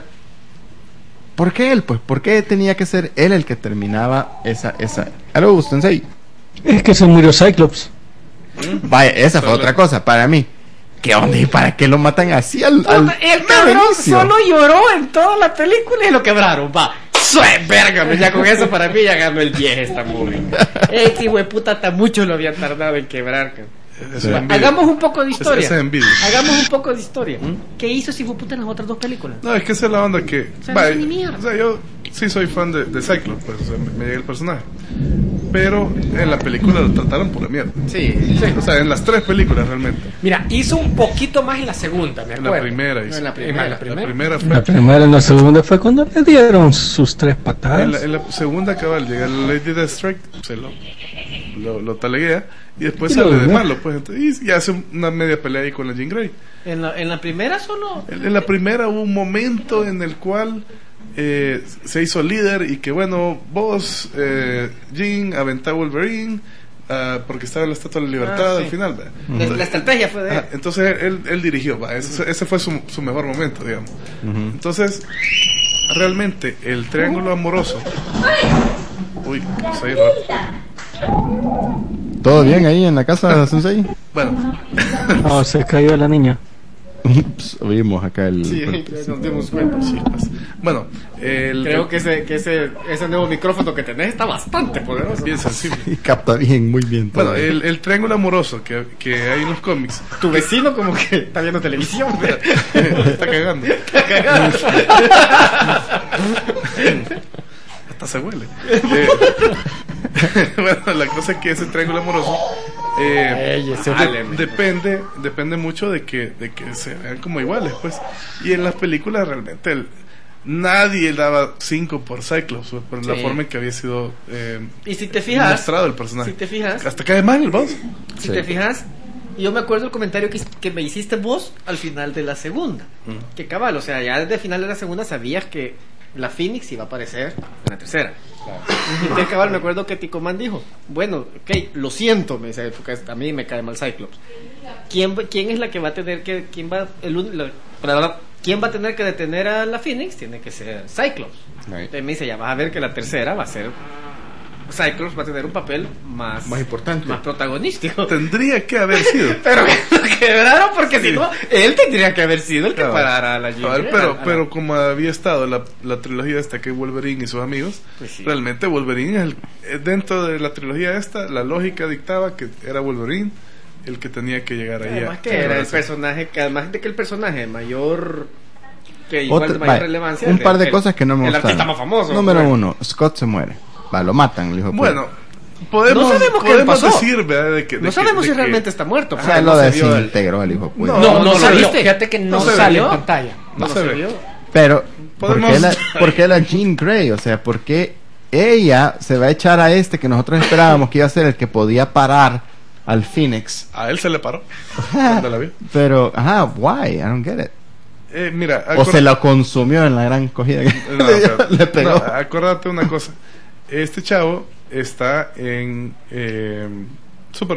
¿por qué él, pues? ¿Por qué tenía que ser él el que terminaba esa, esa? Aló, Sensei. Es que se murió Cyclops. Vaya, esa fue otra cosa, para mí. ¿Qué onda? ¿Y para qué lo matan así al, al Puta, el mero cabrón inicio? solo lloró en toda la película y lo quebraron, va. ¡Sue, verga! me- Ya con eso para mí ya ganó el diez esta movie. Este hijo de puta hasta mucho lo habían tardado en quebrar, cabrón. Eso es Va, envidia. hagamos un poco de Es- historia. esa es envidia. Hagamos un poco de historia. ¿Qué hizo ese hijo de puta en las otras dos películas? No, es que esa es la onda que. O sea, vaya, no es ni mierda. o sea, yo sí soy fan de, de Cyclops, pues, o sea, me, me llega el personaje. Pero en la película lo trataron pura mierda. Sí, O sea, en las tres películas realmente. Mira, hizo un poquito más en la segunda, me En acuerdo. la primera. No, hizo. en la En primera. la La primera. primera fue. La primera y la segunda fue cuando le dieron sus tres En patadas. la, en la segunda cabal llega la Lady Deathstrike, se lo, lo, lo taleguea y después Y lo sale de durmió. malo, pues entonces, y, y hace una media pelea ahí con la Jean Grey. En la, en la primera solo. En, en la primera hubo un momento en el cual eh, se hizo líder y que bueno, vos, eh, Jean, aventá a Wolverine ah, porque estaba en la Estatua de la Libertad Ah, sí. al final. ¿verdad? La, la estrategia fue de él. Ajá, entonces él, él dirigió, va, ese, ese fue su, su mejor momento, digamos. Entonces, realmente, el triángulo amoroso. Uy, soy raro. ¿Todo bien ahí en la casa, Sensei? Bueno, No, se cayó la niña. Ups, oímos acá el... Sí, ya nos dimos cuenta. chispas. Bueno, el, Creo que ese, que ese, ese nuevo micrófono que tenés está bastante poderoso. bien sensible. Y capta bien, muy bien todo. Bueno, el, el triángulo amoroso que, que hay en los cómics Tu vecino como que está viendo televisión. está cagando. Hasta se huele. Eh, bueno, la cosa es que ese triángulo amoroso eh, Ey, ese de- vale, me- depende depende mucho de que de que se vean como iguales, pues. Y en las películas realmente el- nadie daba cinco por Cyclops, pues, por la Sí. forma en que había sido eh, Y si te fijas, mostrado el personaje. si te fijas, Hasta cae mal, vos. si te fijas, yo me acuerdo el comentario que, que me hiciste vos al final de la segunda. Que cabal, o sea, ya desde el final de la segunda sabías que la Phoenix iba a aparecer en la tercera. Y entonces, cabal, me acuerdo que Ticoman dijo, bueno, ok, lo siento, me dice, porque a mí me cae mal Cyclops. ¿Quién, va- quién es la que va a tener que, quién va, el, un- la- la- quién va a tener que detener a la Phoenix? Tiene que ser Cyclops. Right. Entonces me dice, ya vas a ver que la tercera va a ser Cyclops va a tener un papel más Más importante. más protagonístico. Tendría que haber sido. Pero lo quebraron porque si no, él tendría que haber sido el que Cabal. parara a la Jean Cabal, Grey, pero, a la- pero como había estado la, la trilogía esta que es Wolverine y sus amigos, Pues sí. realmente Wolverine es el, eh, dentro de la trilogía esta, la lógica dictaba que era Wolverine el que tenía que llegar ahí. Además a- que a- era el a- personaje, que además de que el personaje de mayor que igual Otra- de mayor vaya, relevancia, un el- par de el- cosas que no me el gustaron. artista más famoso. Número bueno. uno, Scott se muere. Va, lo matan, el hijo de puta. Bueno, podemos, No sabemos qué podemos pasó. decir, ¿verdad? De que, de No que- sabemos de si que- realmente está muerto. O porque sea, no lo se vio el- desintegró el hijo de puta. No, No, no, no salió. viste. Fíjate que no, No se sale ve. en pantalla. No no se se ve. vio. Pero, ¿por Podemos- qué, la, por qué la Jean Grey? O sea, ¿por qué ella se va a echar a este que nosotros esperábamos que iba a ser el que podía parar al Phoenix? A él se le paró cuando la vio. Pero, ajá, why? I don't get it. Eh, mira, O acor- se lo consumió en la gran cogida que No, pero- le pegó. no, acuérdate una cosa. Este chavo está en eh, Superman.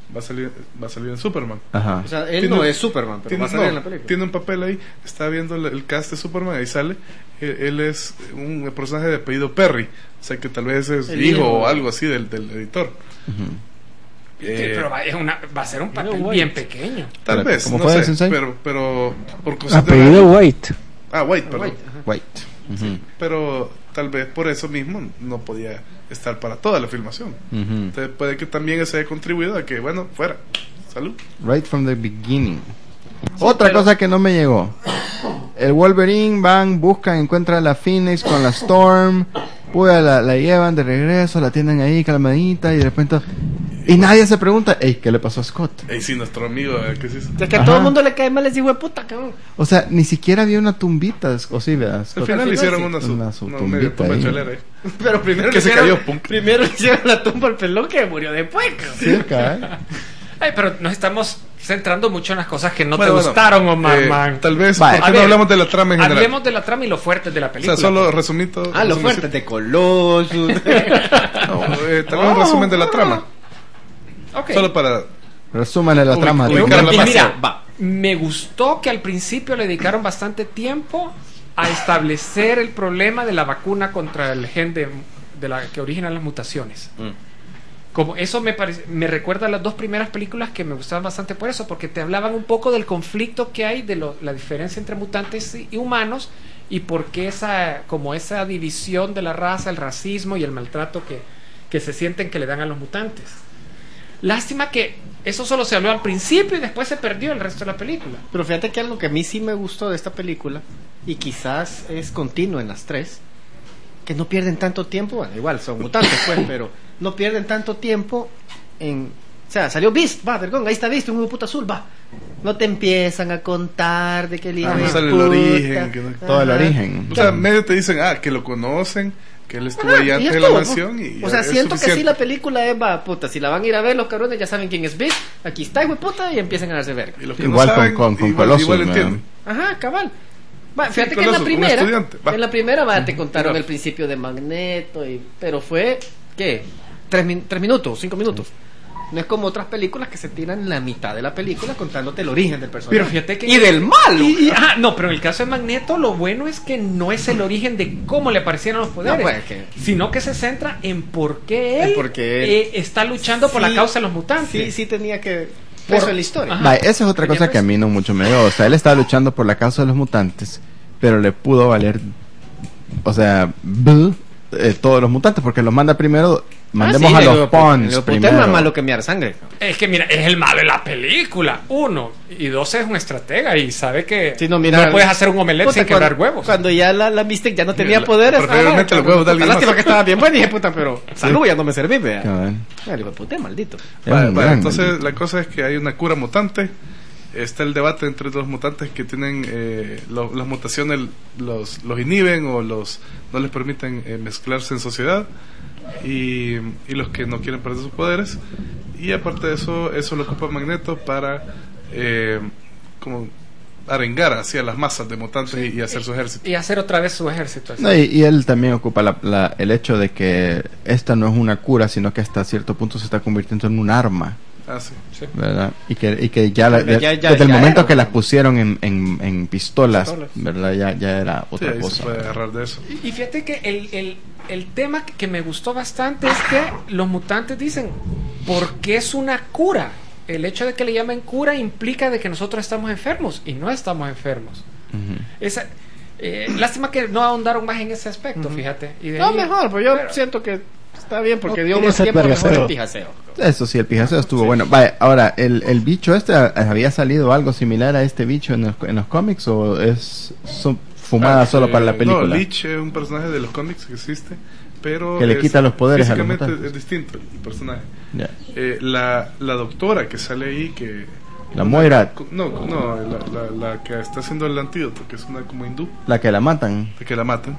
va a salir, va a salir en Superman. Ajá. O sea, él Tiene- no es Superman, pero Tiene, va a salir no, en la película. tiene un papel ahí, está viendo el, el cast de Superman, ahí sale. Él, él es un personaje de apellido Perry, o sea que tal vez es El hijo hijo. o algo así del, del editor. Ujú. Sí, Eh, pero va, es una, va a ser un papel White. bien pequeño. Tal Espérate, vez, ¿cómo no fue, sé, Sensei? pero, pero por cosas de Apellido radio- White. Ah, White, perdón. White, ajá. White. Ujú. Pero tal vez por eso mismo no podía estar para toda la filmación. Ujú. Entonces puede que también eso haya contribuido a que, bueno, fuera. Salud. Right from the beginning. Otra pero- cosa que no me llegó. El Wolverine van, buscan, encuentran a la Phoenix con la Storm. Pues la, la llevan de regreso, la tienen ahí calmadita y de repente... Y nadie se pregunta, ey, ¿qué le pasó a Scott? Ahí sí, nuestro amigo, eh, ¿qué es eso? Es que a Ajá. todo el mundo le cae mal, les digo, de puta, cabrón. O sea, ni siquiera había una tumbita, o sí, ¿verdad? Al Scott? final Al le final hicieron sí. una, su, Una su una tumbita media tumba ahí. chalera ahí. Pero primero Que le se hicieron- cayó, punk. Primero le hicieron la tumba al pelón que murió después, cabrón. Sí, cabal. Ay, pero nos estamos centrando mucho en las cosas que no Bueno, te bueno, gustaron, Omar, eh, man. Tal vez, Vale. ¿por A qué no ver, hablamos de la trama en general? Hablemos de la trama y lo fuerte de la O película. sea, solo resumito. Ah, los resumito- fuertes de Colossus. No, eh, tal vez un resumen de la trama. Ok. Solo para... Resúmale la Uy, trama. uy, de- ubicar la Y base. mira, Va. me gustó que al principio le dedicaron bastante tiempo a establecer el problema de la vacuna contra el gen de, de la que origina las mutaciones. Como eso me parece, me recuerda a las dos primeras películas que me gustaban bastante por eso, porque te hablaban un poco del conflicto que hay de lo- la diferencia entre mutantes y, y humanos y por qué esa como esa división de la raza, el racismo y el maltrato que, que se sienten que le dan a los mutantes. Lástima que eso solo se habló al principio y después se perdió el resto de la película. Pero fíjate que algo que a mí sí me gustó de esta película, y quizás es continuo en las tres, que no pierden tanto tiempo, bueno, igual son mutantes, pues, pero no pierden tanto tiempo en... O sea, salió Beast, va, vergón, ahí está Beast, un huevo puta azul, va. No te empiezan a contar de que el hijo Ah, de no sale el puta. origen, que no- Todo el Ajá. origen. O sea, medio te dicen, ah, que lo conocen, que él estuvo Ajá, ahí y antes es de la todo, mansión. Y o sea, es siento que suficiente. así la película es, va, puta, si la van a ir a ver los cabrones ya saben quién es Beast, aquí está, hijo de puta, y empiezan a darse verga. Y los que Igual no con- saben, con- con igual, Colossus, igual ¿verdad? entienden. Ajá, cabal. Va, Sí, fíjate que en la Colossus, un primera, estudiante, va. en la primera va, te contaron va. el principio de Magneto, y, pero fue, ¿qué? Tres, min- tres minutos, cinco minutos. No es como otras películas que se tiran la mitad de la película contándote el origen del personaje. Pero fíjate que y del malo. Y- y- ah, no, pero en el caso de Magneto lo bueno es que no es el origen de cómo le aparecieron los poderes, No, pues, que- sino que se centra en por qué él, En por qué él- eh, está luchando por Sí, la causa de los mutantes. Sí, sí tenía que Por- peso en la historia. Ajá. Vaya, esa es otra Tenía cosa que a mí no mucho me dio. O sea, él estaba luchando por la causa de los mutantes, pero le pudo valer, o sea, buh, eh, todos los mutantes, porque los manda primero, mandemos Ah, sí, a le los digo, Pawns le digo, puta, primero. es más malo que miar sangre. Es que mira, es el malo de la película, uno. Y dos, es un estratega y sabe que Sí, no, mira, puedes hacer un omelette puta, sin quebrar cuando- huevos. Cuando ya la, la Mystic ya no tenía la- poderes. preferiblemente ah, el huevo de alguien puta, Lástima más. que estaba bien bueno y dije, puta, pero salud, ya no me serví, vea. Cabal. Ah, le digo, puta, maldito. Era Vale, un vale, gran entonces maldito. la cosa es que hay una cura mutante. Está el debate entre los mutantes que tienen eh, lo- las mutaciones los, los inhiben o los no les permiten eh, mezclarse en sociedad y, y los que no quieren perder sus poderes, y aparte de eso eso lo ocupa Magneto para eh, como arengar hacia las masas de mutantes y, y hacer su ejército. Y hacer otra vez su ejército. así. No, y, y él también ocupa la- la- el hecho de que esta no es una cura, sino que hasta cierto punto se está convirtiendo en un arma, Ah, sí. ¿verdad? Y que, y que ya, la- Ya- ya- desde el ya momento era, que las ¿no? pusieron en, en, en pistolas, Pistolas. ¿verdad? Ya, ya era Sí, otra ahí se cosa. puede agarrar de eso. Y y fíjate que el, el, el tema que me gustó bastante es que los mutantes dicen, ¿por qué es una cura? El hecho de que le llamen cura implica de que nosotros estamos enfermos y no estamos enfermos. Ujú. Esa, eh, lástima que no ahondaron más en ese aspecto, fíjate. Y de No, ahí- mejor, pero yo pero- siento que está bien porque No dio quería más ser tiempo mejor vergaseo. el pijaseo. Eso sí, el pijaseo estuvo bueno. Vaya, ahora, ¿el, el bicho este a- había salido algo similar a este bicho en los, en los cómics o es son- fumada Ah, solo eh, para la película? No, Leech es un personaje de los cómics que existe, pero Que le es- quita los poderes a los físicamente mutantes. es distinto el personaje. Ya. Eh, la, la doctora que sale ahí, que La Moira, no, no, la, la, la que está haciendo el antídoto, que es una como hindú, la que la matan. de que la matan.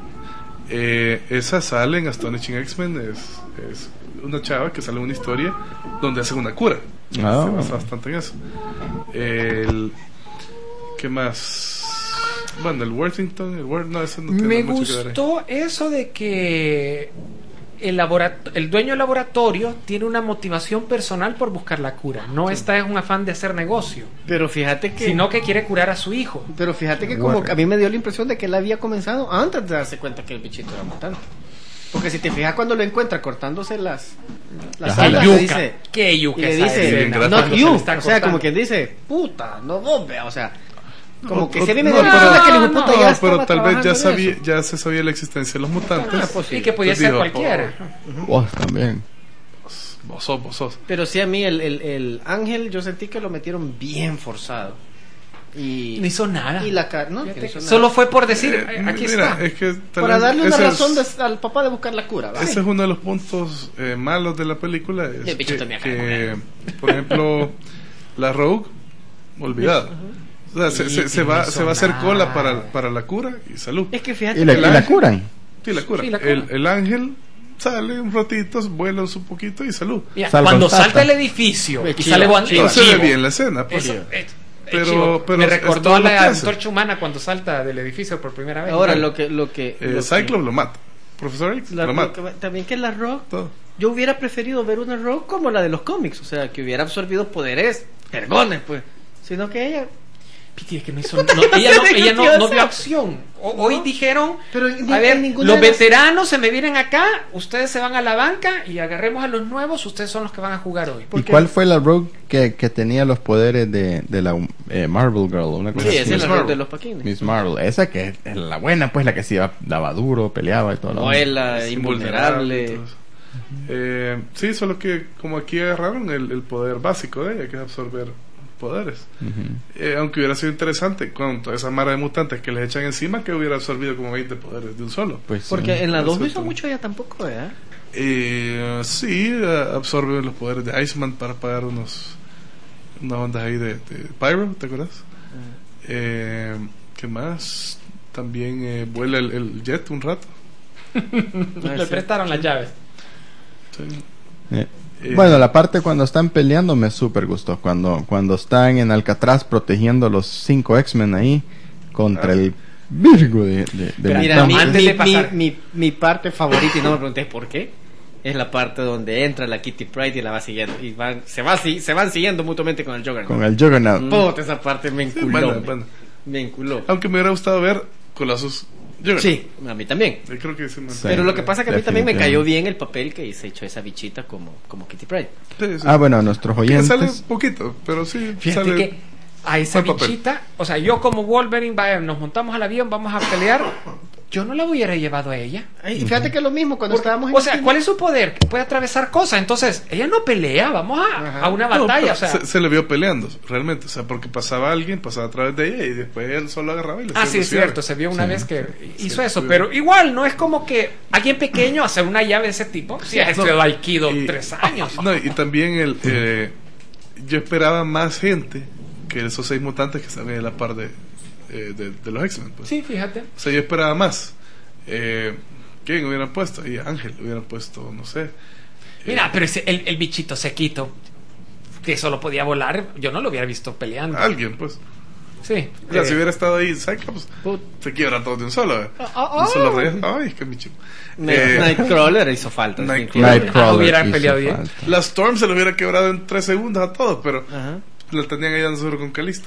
Eh, esa sale en Astonishing X-Men, es, es una chava que sale en una historia donde hace una cura. Ah. Se basa bastante en eso. El, ¿qué más? Bueno, el Worthington, el Wor- no, ese no tiene Me mucho que ver ahí. gustó eso de que el, laborato- el dueño del laboratorio tiene una motivación personal por buscar la cura. No está en un afán de hacer negocio, Pero fíjate que... sino que quiere curar a su hijo. Pero fíjate que como que a mí me dio la impresión de que él había comenzado antes de darse cuenta que el bichito era mutante. Porque si te fijas cuando lo encuentra cortándose las las Ajá, alas, yuca. le dice, ¿Qué y yuca le esa dice, escena? not Cuando se you, le está o sea, como cortando. quien dice, puta, no vos, vea, o sea, como No, que pero- si a mí me no, dio la pero- impresión de que el hijo de no, puta No, ya pero estaba tal vez ya trabajando en sabía, eso. ya se sabía la existencia de los mutantes. Ah, pues sí. Y que podía Entonces ser digo, cualquiera. Vos también. Vos sos, vos sos. Pero sí a mí el, el, el ángel yo sentí que lo metieron bien forzado. Y No hizo nada. y la cara, no, Fíjate, que no hizo nada. solo fue por decir, Eh, "Eh, aquí mira, está". es que tal para vez darle una ese razón es- de- al papá de buscar la cura, ¿va? Ese es uno de los puntos eh, malos de la película. Es Y el bicho que, tenía que, por ejemplo, la Rogue, olvidada. O sea, se, Y- se, y se no va, hizo se va a hacer nada. cola para, para la cura y salud. Es que fíjate Y la, que y la curan. Sí, la cura. Sí, la cura. El, el ángel sale un ratito, vuela un poquito y salud. Mira, Salva cuando el tata. salta el edificio Ve, y chiva, sale Juan chiva. No se ve chivo. bien la escena. Pues. Eso, eh, Pero- chivo. pero me es recordó todo a lo que la hace. antorcha humana cuando salta del edificio por primera vez. ahora Igual. lo que lo que, Eh, lo que- Cyclops lo mata. Profesor X la- lo lo mata. que- también que la Rogue, Todo. yo hubiera preferido ver una Rogue como la de los cómics, o sea, que hubiera absorbido poderes, pergones, pues, sino que ella. Piti, es que no hizo, no, ella no, ella no, no vio acción. O- hoy dijeron, Pero ni- a ver, en ninguna los de las- veteranos se me vienen acá, ustedes se van a la banca y agarremos a los nuevos, ustedes son los que van a jugar hoy. ¿Y cuál fue la Rogue que, que tenía los poderes de, de la eh, Marvel Girl? Una cosa Sí, así. esa es la Miss Rogue Marvel. de los paquines. Miss Marvel. Esa que es la buena, pues la que se iba- daba duro, peleaba y todo. lo No es la Es invulnerable. entonces. Eh, sí, solo que como aquí agarraron el, el poder básico de ella, que es absorber poderes. Ujú. Eh, aunque hubiera sido interesante con toda esa mara de mutantes que les echan encima, que hubiera absorbido como veinte poderes de un solo. Pues sí. Porque en la dos no Exacto. hizo mucho ella tampoco, ¿verdad? Eh, sí, eh, absorbe los poderes de Iceman para pagar unos unas ondas ahí de, de Pyro, ¿te acuerdas? Eh, ¿Qué más? También eh, vuela el, el jet un rato. Le prestaron las llaves. Sí. Eh, Eh, Bueno, la parte cuando están peleando me super gustó. Cuando, cuando están en Alcatraz protegiendo a los cinco X-Men ahí contra Ah. el Virgo de, de, de Mira, mi, mutante. antes mi, de pasar. mi, mi, mi parte favorita, y no me preguntes por qué, es la parte donde entra la Kitty Pryde y la va siguiendo. Y van, se, va, si- se van siguiendo mutuamente con el Juggernaut. Con el Juggernaut. Puta, esa parte me sí, enculó. bueno, me- bueno. Me enculó. Aunque me hubiera gustado ver Colossus Juggernaut. Sí, a mí también. Yo creo que sí, me- Sí. Pero lo que pasa es que a mí también me cayó definitivamente. bien el papel que se echó esa bichita como, como Kitty Pryde. Sí, sí. Ah, bueno, a nuestros Que sale oyentes. poquito, pero sí Fíjate sale. que a esa buen papel. bichita, o sea, yo como Wolverine, vaya, nos montamos al avión, vamos a pelear, yo no la hubiera llevado a ella. Ay, y fíjate que es lo mismo cuando Por- estábamos en o el sea, cine. ¿cuál es su poder? Que puede atravesar cosas. Entonces, ella no pelea, vamos a, Ajá. a una No, batalla. pero O sea, se, se le vio peleando, realmente. O sea, porque pasaba alguien, pasaba a través de ella y después él solo agarraba y le ah, hacía sí, es velocidad. cierto, se vio una vez que hizo Sí, eso, sí. pero igual no es como que alguien pequeño hacer una llave de ese tipo. Sí, ha estudiado Aikido Y- tres años. No, y también el, eh, yo esperaba más gente que esos seis mutantes que salen a la par de, eh, de, de los X-Men. Pues. Sí, fíjate. O sea, yo esperaba más. Eh, ¿Quién hubieran puesto? Y Ángel hubieran puesto, no sé. Mira, Eh, pero ese, el, el bichito sequito, que solo podía volar, yo no lo hubiera visto peleando. Alguien, pues. Sí. O sea, eh, si hubiera estado ahí Cyclops, Put- se quiebra todo de un solo. ¿eh? ah, Un solo ah. rey. Ay, es que mi chico. Night- Eh, Nightcrawler hizo falta. Nightcrawler. definitivamente. Ah, hubieran hizo peleado bien. falta. La Storm se lo hubiera quebrado en tres segundos a todos, pero Ajá. la tenían ahí dando seguro con Calisto.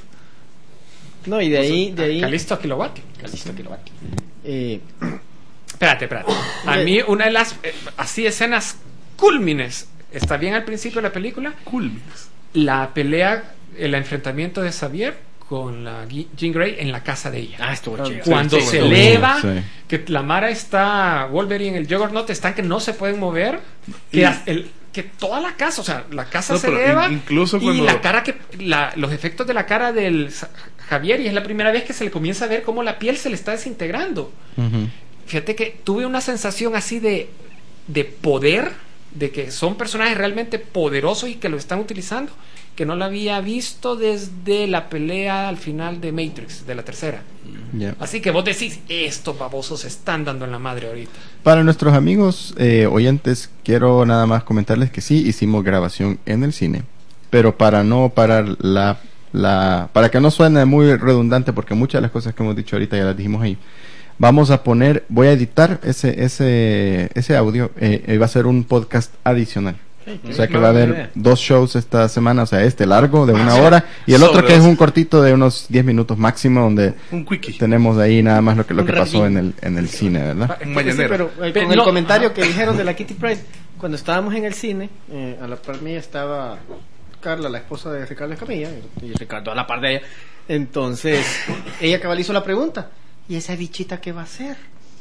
No, y de ahí, de ahí. Calisto Kilowatt. Calisto Kilowatt. Eh, Espérate, espérate. A mí una de las eh, así escenas cúlmines, está bien al principio de la película, Culmines. la pelea, el enfrentamiento de Xavier con la Gui- Jean Grey en la casa de ella. ah, estuvo Ah, chido. sí, Cuando sí, se bueno. eleva, Sí. que la Mara está, Wolverine, el Juggernaut están que no se pueden mover, que, Y- as- el- que toda la casa, o sea, la casa No, se pero eleva in- incluso y cuando- la cara que, la- los efectos de la cara del Sa- Javier, y es la primera vez que se le comienza a ver cómo la piel se le está desintegrando. Ujú. Fíjate que tuve una sensación así de, de poder, de que son personajes realmente poderosos y que lo están utilizando, que no lo había visto desde la pelea al final de Matrix, de la tercera. Ya. Así que vos decís, estos babosos se están dando en la madre ahorita. Para nuestros amigos eh, oyentes, quiero nada más comentarles que sí hicimos grabación en el cine, pero para no parar la, la para que no suene muy redundante, porque muchas de las cosas que hemos dicho ahorita ya las dijimos ahí. Vamos a poner, voy a editar ese ese ese audio, eh, eh, va a ser un podcast adicional. O sea que va a haber dos shows esta semana, o sea, este largo de una hora y el otro que es un cortito de unos diez minutos máximo, donde un quickie. Tenemos ahí nada más lo que lo Un que pasó review. en el en el cine, ¿verdad? Sí, Mañanero. pero eh, Pero con el no, comentario ajá. que dijeron de la Kitty Pryde, cuando estábamos en el cine, eh, a la par mía estaba Carla, la esposa de Ricardo Escamilla, y Ricardo a la par de ella. Entonces, ella cabal hizo la pregunta: ¿y esa bichita qué va a hacer?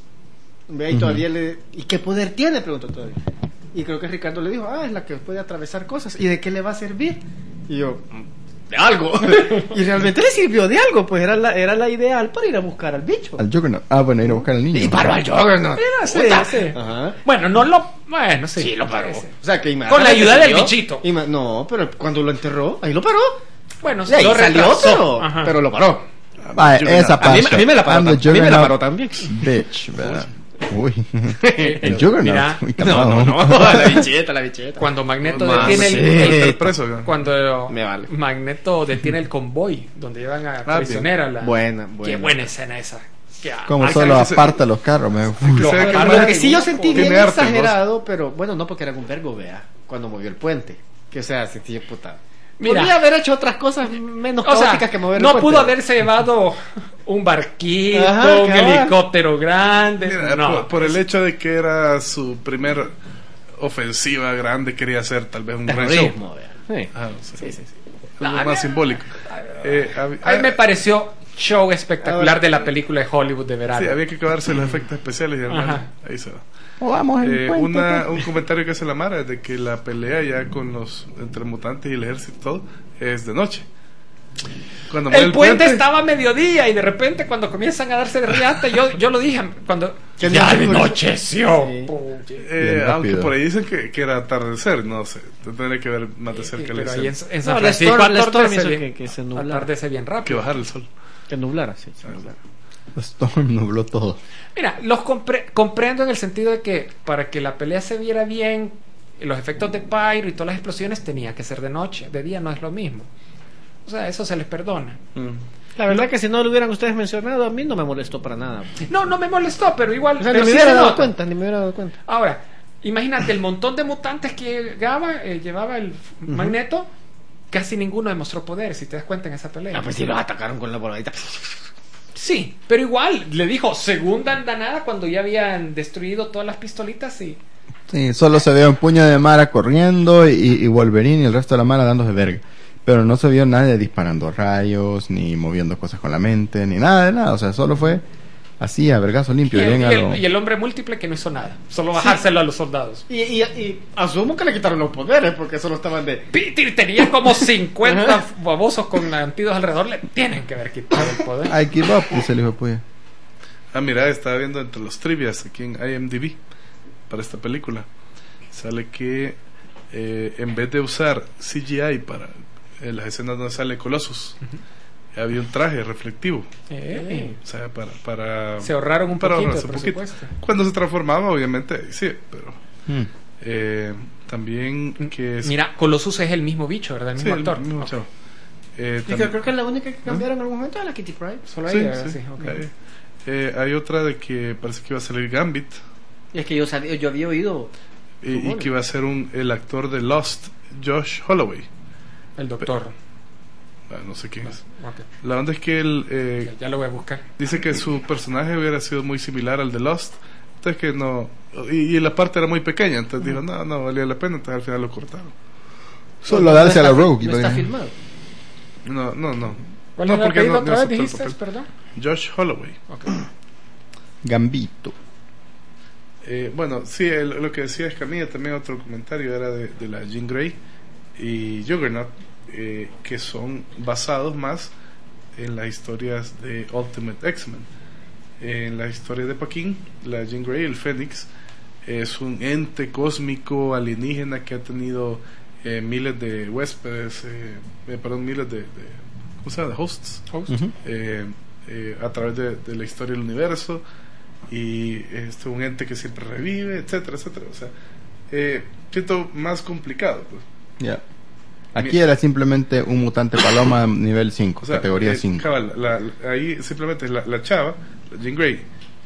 Ve ahí, Ujú. todavía le... ¿Y qué poder tiene? Preguntó todavía. Y creo que Ricardo le dijo: ah, es la que puede atravesar cosas. ¿Y de qué le va a servir? Y yo: de algo. Y realmente le sirvió de algo, pues era la, era la ideal para ir a buscar al bicho. Al Juggernaut. Ah, bueno, ir a buscar al niño. Y paró al Juggernaut. Mira, sí, Puta. sí. Ajá. Bueno, no lo. Bueno, sí. Sí, lo paró. Sí, sí. O sea, que Con la inmediatamente ayuda del salió, bichito. inma- no, pero cuando lo enterró, ahí lo paró. Bueno, De ahí lo salió, retrasó. pero, Ajá. pero lo paró. Ah, Juggernaut. esa A mí, parte. a mí me la paró, I'm tam- the a mí me la Juggernaut paró también. Bitch, ¿verdad? Uy. El- El Juggernaut. Mira, Uy, No, calmado. no, no, la bicheta, la bicheta. Cuando Magneto Más, detiene sí. el, Está preso, ¿no? cuando Me vale. Magneto detiene el convoy donde llevan a Ah, prisionera la Buena, qué buena. buena escena esa. Qué- Como Ay, solo que se- aparta los carros. Me... que se ve que Lo más- que sí yo sentí tiene bien arte, ¿no? exagerado, pero bueno, no porque era un vergo, vea, cuando movió el puente. Que o sea, sentí puta. Mira. Podría haber hecho otras cosas menos O sea, caóticas que mover el no puente. pudo haberse llevado un barquito, Ajá, un cabal. helicóptero grande. Mira, no. por, por el hecho de que era su primer ofensiva grande, quería hacer tal vez un gran show. Terrorismo, vea. Sí. Ah, o sea, Sí, sí, sí. algo Ah, más simbólico. Eh, hab- A mí me ah, pareció show espectacular Ahora, de la película de Hollywood de verano. sí, había que acabarse los efectos especiales y hermano, Ajá. ahí se va. Oh, vamos en Eh, puente, una, pues. un comentario que hace la Mara es de que la pelea ya con los entre mutantes y el ejército y todo es de noche. Cuando muere El puente estaba a mediodía y de repente cuando comienzan a darse de riata, yo, yo lo dije, cuando Que ya no- anocheció. Sí. puche. Eh, Bien aunque rápido. por ahí dicen que, que era atardecer, no sé, tendré que ver más de Sí, cerca la pero ahí en, escena. en San No, la Francisco Storm- la Storm atardece hizo bien, que- que se nublara. atardece bien Que rápido. bajar el sol. Que nublara, sí. se nublara. Storm nubló todo. Mira, los compre- comprendo en el sentido de que para que la pelea se viera bien, los efectos de pyro y todas las explosiones tenía que ser de noche, de día no es lo mismo. O sea, eso se les perdona. La verdad que si no lo hubieran ustedes mencionado, a mí no me molestó para nada. No, no me molestó, pero igual. O sea, pero ni me sí hubiera se dado nota. cuenta, ni me hubiera dado cuenta. Ahora, imagínate el montón de mutantes que llegaba, eh, llevaba el Magneto, casi ninguno demostró poder, si te das cuenta en esa pelea. Ah, pues si los atacaron con la voladita. Sí, pero igual, le dijo segunda andanada cuando ya habían destruido todas las pistolitas y... Sí, solo se vio un puño de Mara corriendo y, y Wolverine y el resto de la Mara dándose verga. Pero no se vio nadie disparando rayos, ni moviendo cosas con la mente, ni nada de nada. O sea, solo fue así, a vergazo Y limpio. el, bien y a el- lo- y el hombre múltiple que no hizo nada, solo bajárselo a los soldados. Y, y, y asumo que le quitaron los poderes porque solo estaban de. Peter tenía como cincuenta babosos con antidos alrededor, le tienen que haber quitado el poder. I give up, dice el hijo de puya. Ah, mira, estaba viendo entre los trivias aquí en I M D B para esta película. Sale que eh, en vez de usar C G I para eh, las escenas donde sale Colossus, había un traje reflectivo. Eh, O sea, para. para Se ahorraron un para poquito de ahorrarse un poquito. presupuesto. Cuando se transformaba, obviamente, sí, pero. Hmm. Eh, también que. es- Mira, Colossus es el mismo bicho, ¿verdad? El sí, mismo el actor. mismo Ok. chavo. Eh, Y que también- creo que la única que cambiaron en algún momento era la Kitty Pryde. Solo sí, ella, sí, sí, ok. eh, eh, hay otra de que parece que iba a salir Gambit. Y es que yo sabía, yo había oído. Y, y Rumores. que iba a ser un, el actor de Lost, Josh Holloway. El doctor. Ah, no sé quién es. Ok, La onda es que él eh, ya, ya lo voy a buscar. dice que su personaje hubiera sido muy similar al de Lost. Entonces que no. Y, y la parte era muy pequeña. Entonces dijo, no, no valía la pena. Entonces al final lo cortaron. Solo darse a la está- Rogue. No está iba a- filmado. No, no, no. ¿Cuál No, es el porque apellido no- otra no vez? aceptó el Dijiste, papel. perdón. Josh Holloway. Ok. Gambito. Eh, bueno, sí, el- lo que decía Escamilla, también otro comentario era de, de la Jean Grey y Juggernaut, eh, que son basados más en las historias de Ultimate X-Men. En la historia de Paquín, la Jean Grey, el Fénix, es un ente cósmico alienígena que ha tenido eh, miles de huéspedes, eh, eh, perdón, miles de, de ¿cómo se llama? De hosts, Ujú. eh, eh, a través de, de la historia del universo, y este un ente que siempre revive, etcétera, etcétera. O sea, eh, siento más complicado, pues. Ya. Aquí era simplemente un mutante paloma nivel cinco, O sea, categoría eh, cinco. cabal, la- la- ahí simplemente la, la chava, la Jean Grey,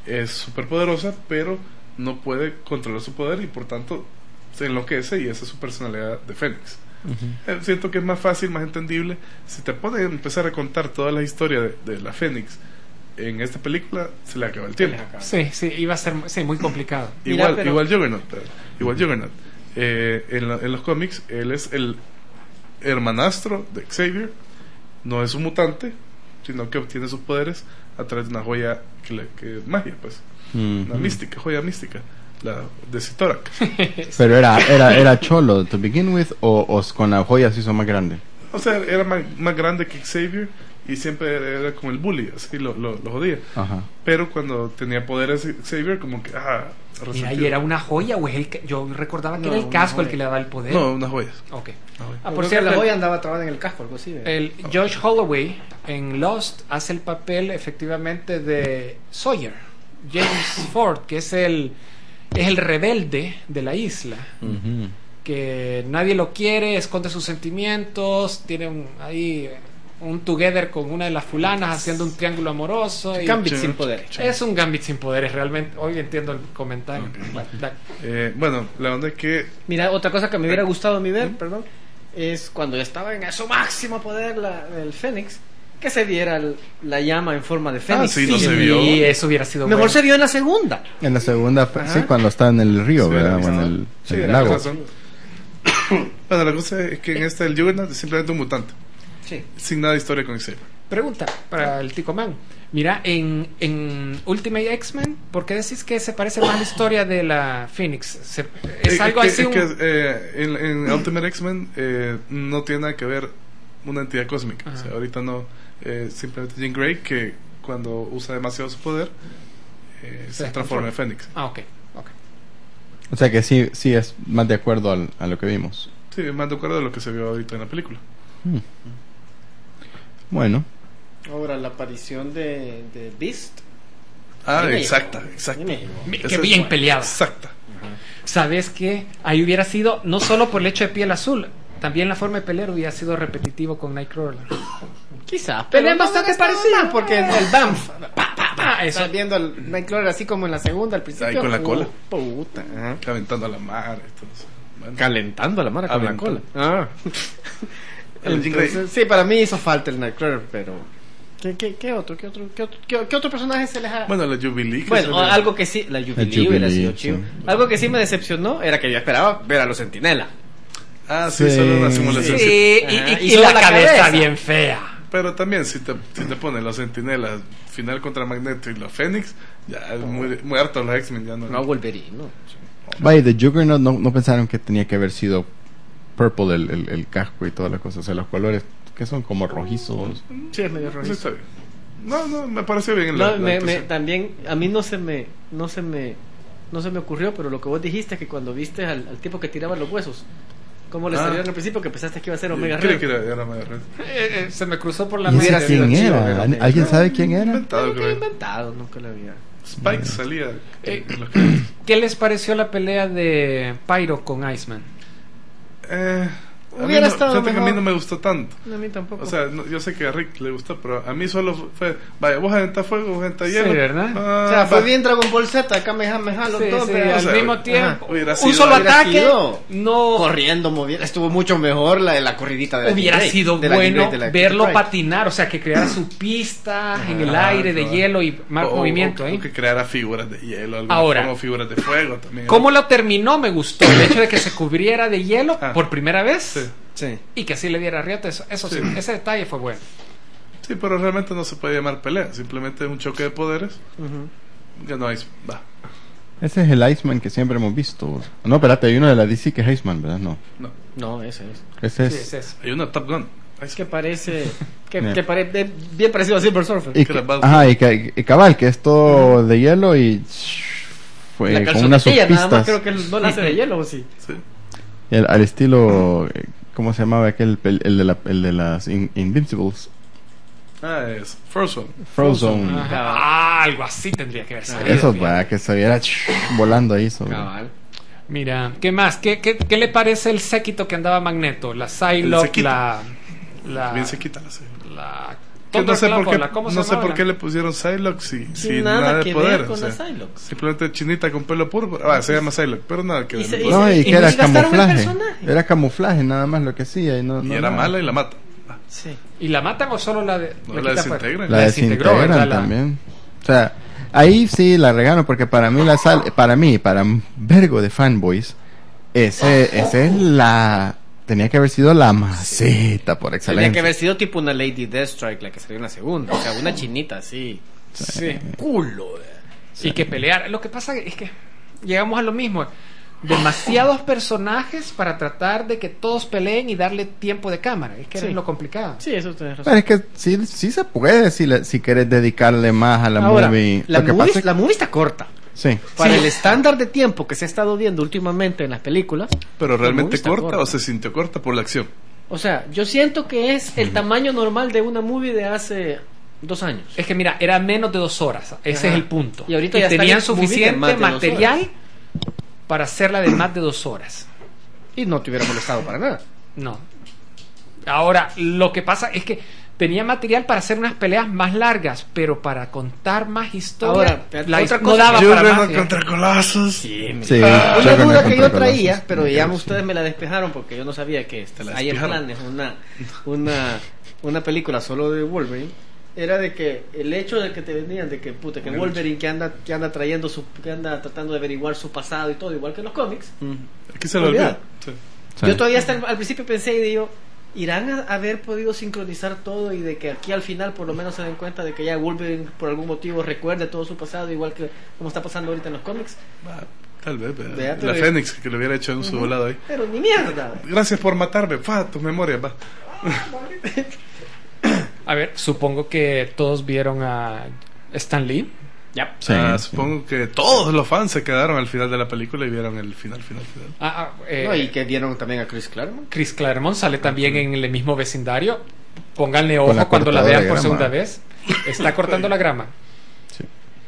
es súper poderosa, pero no puede controlar su poder y por tanto se enloquece, y esa es su personalidad de Fénix. Uh-huh. Eh, siento que es más fácil, más entendible. Si te pones a empezar a contar toda la historia de, de la Fénix en esta película, se le acaba el tiempo. Sí, sí, iba a ser sí, muy complicado. Igual, Mira, pero... igual Juggernaut, eh, igual Juggernaut. Eh, en, la, en los cómics, él es el hermanastro de Xavier. No es un mutante, sino que obtiene sus poderes a través de una joya que, le, que es magia, pues. Mm-hmm. Una mística, joya mística, la de Sitorak. Pero era era era cholo to begin with, o, o con la joya se hizo más grande. O sea, era más, más grande que Xavier y siempre era, era como el bully, así lo, lo, lo jodía. Ajá. Pero cuando tenía poderes Xavier, como que ah, mira, ¿y era una joya o es el que, yo recordaba que no, era el casco el que le daba el poder? No, unas joyas. Ok. Ah, por cierto, la joya andaba trabada en el casco, algo así. ¿eh? El Josh Holloway en Lost hace el papel efectivamente de Sawyer, James Ford, que es el es el rebelde de la isla, uh-huh. que nadie lo quiere, esconde sus sentimientos, tiene un, ahí un together con una de las fulanas haciendo un triángulo amoroso. Y Gambit sin poderes. Es un Gambit sin poderes, realmente. Hoy entiendo el comentario. Okay. Bueno, eh, bueno, la onda es que... Mira, otra cosa que me hubiera gustado a mí ver, ¿Mm? perdón, es cuando estaba en su máximo poder la, el Fénix, que se viera el, la llama en forma de Fénix. Ah, sí, no se vio. Y eso hubiera sido mejor bueno. Se vio en la segunda. En la segunda, ajá. Sí, cuando está en el río, sí, ¿verdad? O en el, sí, en el lago. Bueno, la cosa es que en esta el Juggernaut es simplemente un mutante. Sí. Sin nada de historia con Xavier. Pregunta para el Tico Man. Mira, en, en Ultimate X-Men, ¿por qué decís que se parece más a la historia de la Phoenix? Se, ¿Es eh, algo que, así? Es un... que eh, en, en Ultimate X-Men eh, no tiene nada que ver una entidad cósmica. O sea, ahorita no. Eh, simplemente Jean Grey, que cuando usa demasiado su poder, eh, se, se transforma en Fénix. Ah, ok. okay. O sea que sí, sí es más de acuerdo al, a lo que vimos. Sí, más de acuerdo a lo que se vio ahorita en la película. Hmm. Bueno. Ahora, la aparición de, de Beast. Ah, Dime exacta, exacta. Qué bien es peleada. Exacta. Uh-huh. ¿Sabes qué? Ahí hubiera sido, no solo por el hecho de piel azul, también la forma de pelear hubiera sido repetitivo con Nightcrawler. Quizás, pero es bastante parecida porque el, el Banff, pa, pa, pa, eso. Estás viendo el Nightcrawler así como en la segunda al principio. Ahí con la cola. Oh, puta. Ajá. Calentando a la mar. Entonces, bueno. Calentando a la mar con la cola. Ah. Entonces, sí, para mí hizo falta el Nightcrawler, pero ¿qué, qué, qué otro, qué otro, qué otro, qué, qué otro personaje se les ha? Bueno, la Jubilee. Bueno, le... algo que sí, la Jubilee, la Jubilee hubiera sido chido. Sí. Algo que sí me decepcionó era que yo esperaba ver a los Sentinela. Ah, sí, sí, solo una simulación. Sí, sí. Y, y, y, y la, la cabeza, cabeza bien fea. Pero también si te, si te ponen los Sentinelas final contra Magneto y los Fénix, ya es muy, muy harto los X-Men. Ya no, no Wolverine, ¿no? Vaya, de Juggernaut no, no pensaron que tenía que haber sido purple el, el, el casco y toda la cosa. O sea, los colores que son como rojizos. Sí, es medio rojizo. Sí, está bien. No, no, me pareció bien. No, la, me, la me, también, a mí no se me, no se me, no se me ocurrió, pero lo que vos dijiste es que cuando viste al, al tipo que tiraba los huesos, ¿cómo le ah. salieron al principio que pensaste que iba a ser Omega Red? Creo que era, era Omega Red. Eh, eh, se me cruzó por la mente. ¿Quién era? ¿Alguien chido, sabe quién era? Inventado, creo. inventado, nunca lo había. Spike salía. Eh, ¿Qué les pareció la pelea de Pyro con Iceman? Eh... Hubiera no, estado que a mí no me gustó tanto. A mí tampoco. O sea, no, yo sé que a Rick le gustó, pero a mí solo fue, vaya, vos aventar fuego, vos aventar hielo. Sí, ¿verdad? Ah, o sea, fue bien Dragon Ball Z, Kamehameha, los sí, dos, sí, pero al o sea, mismo tiempo. Un solo ataque, no corriendo, moviendo. Estuvo mucho mejor la de la corridita de la Hubiera Break, sido de bueno de la verlo Break. patinar, o sea, que creara su pista ah, en el aire claro. de hielo y más o, movimiento, o, ¿eh? O que creara figuras de hielo, ahora, forma, figuras de fuego también. ¿Cómo lo terminó? Me gustó el hecho de que se cubriera de hielo ah. por primera vez. Sí. Sí. Y que así le diera riota, eso, eso sí. Sí, ese detalle fue bueno. Sí, pero realmente no se puede llamar pelea, simplemente es un choque de poderes. Uh-huh. Ya no hay, va. Ese es el Iceman que siempre hemos visto. No, espérate, hay uno de la D C que es Iceman, ¿verdad? No. No, no ese es. Ese es. Sí, ese es. Hay uno Top Gun. Es que parece que, yeah. que pare, bien parecido a Silver Surfer. Y que, ajá, y, que, y cabal, que es todo uh-huh. de hielo y fue la con unas subpistas. Nada más creo que no la hace de hielo, ¿o sí? Sí. Y el, al estilo, ¿cómo se llamaba aquel? El, el, de, la, el de las in, Invincibles. Ah, es Frozen. Frozen. Ah, algo así tendría que haber salido. Eso, para que se viera volando ahí. Sobre. Cabal. Mira, ¿qué más? ¿Qué, qué, ¿Qué le parece el séquito que andaba Magneto? La Psylocke, la, la... Bien sequita la la Que no sé por qué, Thunderclap, ¿cómo se no sé llamaba? por qué le pusieron Psylocke si, Sin sin nada nada, de que poder. ver con o sea, la Psylocke. simplemente chinita con pelo púrpura. Ah, se llama Psylocke, pero nada que Y ver. se- no y puede. No, y y que no era desgastaron el camuflaje. personaje. Era camuflaje nada más lo que hacía. Y, no, Y no era nada. mala y la mata. Ah, Sí. ¿Y la matan o solo la, de, No, la la quita fuera? desintegran. La desintegró, desintegran ¿verdad? La- también. O sea, ahí sí la regalo porque para mí la sal, para mí, para un vergo de fanboys, ese, ese es la tenía que haber sido la maceta por Tenía excelencia. que haber sido tipo una Lady Deathstrike la que salió en la segunda. O sea, una chinita así. Sí. Culo. eh. Y que pelear. Lo que pasa es que llegamos a lo mismo. Demasiados personajes para tratar de que todos peleen y darle tiempo de cámara. Es que Sí. es lo complicado. Sí, eso tienes razón. Pero es que sí, sí se puede si, le- si quieres dedicarle más a la Ahora, movie. la, Lo que movie, pasa es- la movie está corta. sí. Para Sí. el estándar de tiempo que se ha estado viendo últimamente en las películas. Pero la realmente movie está corta, o se sintió corta por la acción. O sea, yo siento que es el tamaño normal de una movie de hace dos años. Es que mira, era menos de dos horas. Ese Ajá. es el punto. Y ahorita ya está tenían en movie de más suficiente de dos material horas. para hacerla de más de dos horas. Y no te hubiera molestado para nada. No. Ahora, lo que pasa es que tenía material para hacer unas peleas más largas, pero para contar más historia, Ahora, espérate, la otra his- no cosa daba que- para Juggernaut más. fíjate. contra Colossus. Sí, Una Chuck duda Norris que yo contra traía, Colossus. pero Sí, ya sí. ustedes me la despejaron porque yo no sabía que Te la hay en despejaron. planes una, una, una película solo de Wolverine. Era de que el hecho de que te vendían de que puta que Wolverine que anda que anda trayendo su que anda tratando de averiguar su pasado y todo igual que en los cómics. Aquí se lo olvidó. Olvidado. Sí. Sí. Yo todavía hasta el- al principio pensé y digo, ¿irán a haber podido sincronizar todo y de que aquí al final por lo menos se den cuenta de que ya Wolverine por algún motivo recuerde todo su pasado igual que como está pasando ahorita en los cómics? Ah, tal vez, ¿verdad? Vea, La pero- Fénix que lo hubiera hecho en su volado ahí. Pero ni mierda. Gracias por matarme. Fa, tus memorias, va. A ver, supongo que todos vieron a Stan Lee. Ya. Sí, Ah, sí. supongo que todos los fans se quedaron al final de la película y vieron el final, final, final. Ah, ah, eh, No, y que vieron también a Chris Claremont. Chris Claremont sale también en el mismo vecindario. Pónganle Con ojo la cuando la cortadora vean de por grama. segunda vez. Está cortando la grama. Sí.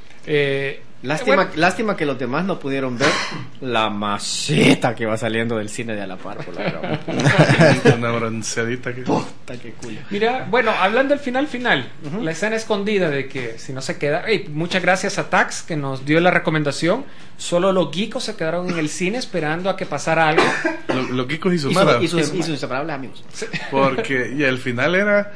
Eh, Lástima, bueno, lástima que los demás no pudieron ver la maceta que va saliendo del cine de a la par por la grama. Una bronceadita que... Puta, qué culo. mira, bueno, hablando del final final, la escena escondida de que si no se queda, hey, muchas gracias a Tax que nos dio la recomendación. Solo los geekos se quedaron en el cine esperando a que pasara algo. Lo- Los Kikos y su Y, Mara. su- y sus y sus inseparables amigos. Porque, y el final era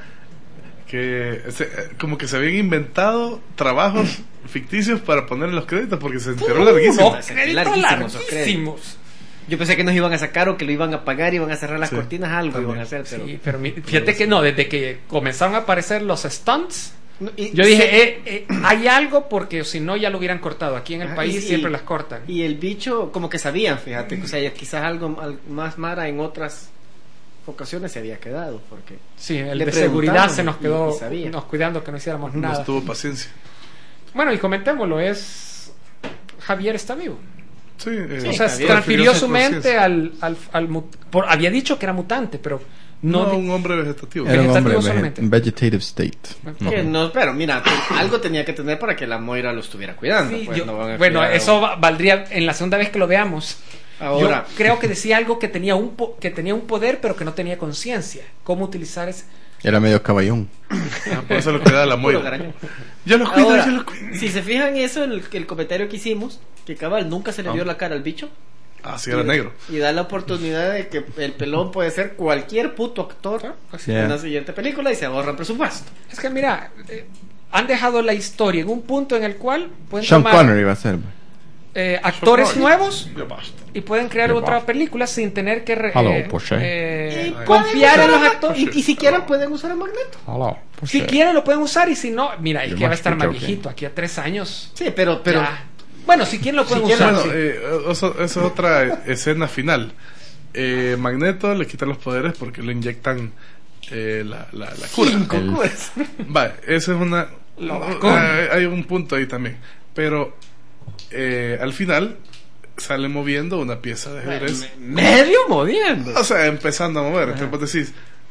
que se- como que se habían inventado trabajos ficticios para poner en los créditos porque se enteró larguísimo. No, Sí, créditos larguísimos, larguísimos. Yo pensé que nos iban a sacar o que lo iban a pagar, iban a cerrar las Sí, cortinas, algo también. iban a hacer, pero... Sí, pero mi- fíjate que no, desde que comenzaron a aparecer los stunts, No, y- yo dije, sí. eh, eh, hay algo porque si no ya lo hubieran cortado. Aquí en el Ajá, país y- siempre y- las cortan. Y el bicho, como que sabían, fíjate, o sea, quizás algo al- más Mara en otras ocasiones se había quedado, porque... Sí, el Le de seguridad se nos preguntaron quedó y- y sabía. nos cuidando que no hiciéramos No nada. tuvo paciencia. Bueno, y comentémoslo, es Javier está vivo. Sí, eh, o sea, Javier transfirió su conciencia. mente al, al, al mu- por- había dicho que era mutante, pero no, No, di- un hombre vegetativo. Era un hombre vegetativo en solamente. vegetative state. Que no, pero mira, te- algo tenía que tener para que la Moira lo estuviera cuidando. Sí, pues, yo- no van a bueno, cuidar a- eso va- valdría en la segunda vez que lo veamos. Ahora, Yo creo que decía algo que tenía un po- que tenía un poder, pero que no tenía conciencia. ¿Cómo utilizar ese? Era medio caballón. Ah, por eso lo cuidaba la puro Moira. garañón. Yo lo cuido, Ahora, yo lo cuido. si se fijan eso en el, el comentario que hicimos, que cabal nunca se le vio Ah. la cara al bicho. Ah, sí, era negro. Y da la oportunidad de que el pelón puede ser cualquier puto actor Yeah. en la siguiente película y se ahorran presupuesto. Es que mira, eh, han dejado la historia en un punto en el cual pueden Sean tomar Connery va a ser. eh, actores Connery. nuevos Ya basta. y pueden crear Ya otra basta. película sin tener que re- Hello, eh, Porsche. eh, Y confiar en los pueden usar a- actores. Y, y si quieren pueden usar a Magneto. Hello. Si quieren lo pueden usar y si no, mira, es You que va a must estar be más joking. viejito, aquí a tres años. Sí, pero... pero Ya. Bueno, si quieren lo pueden Si quieren, usar. Bueno, sí. eh, eso, eso es otra escena final. Eh, Magneto le quita los poderes porque le inyectan eh, la, la, la cura. cinco El- curas. Vale, eso es una... Lo no, vacuna. hay, hay un punto ahí también. Pero eh, al final sale moviendo una pieza de ajedrez. Medio moviendo. O sea, empezando a mover. Entonces vos decís,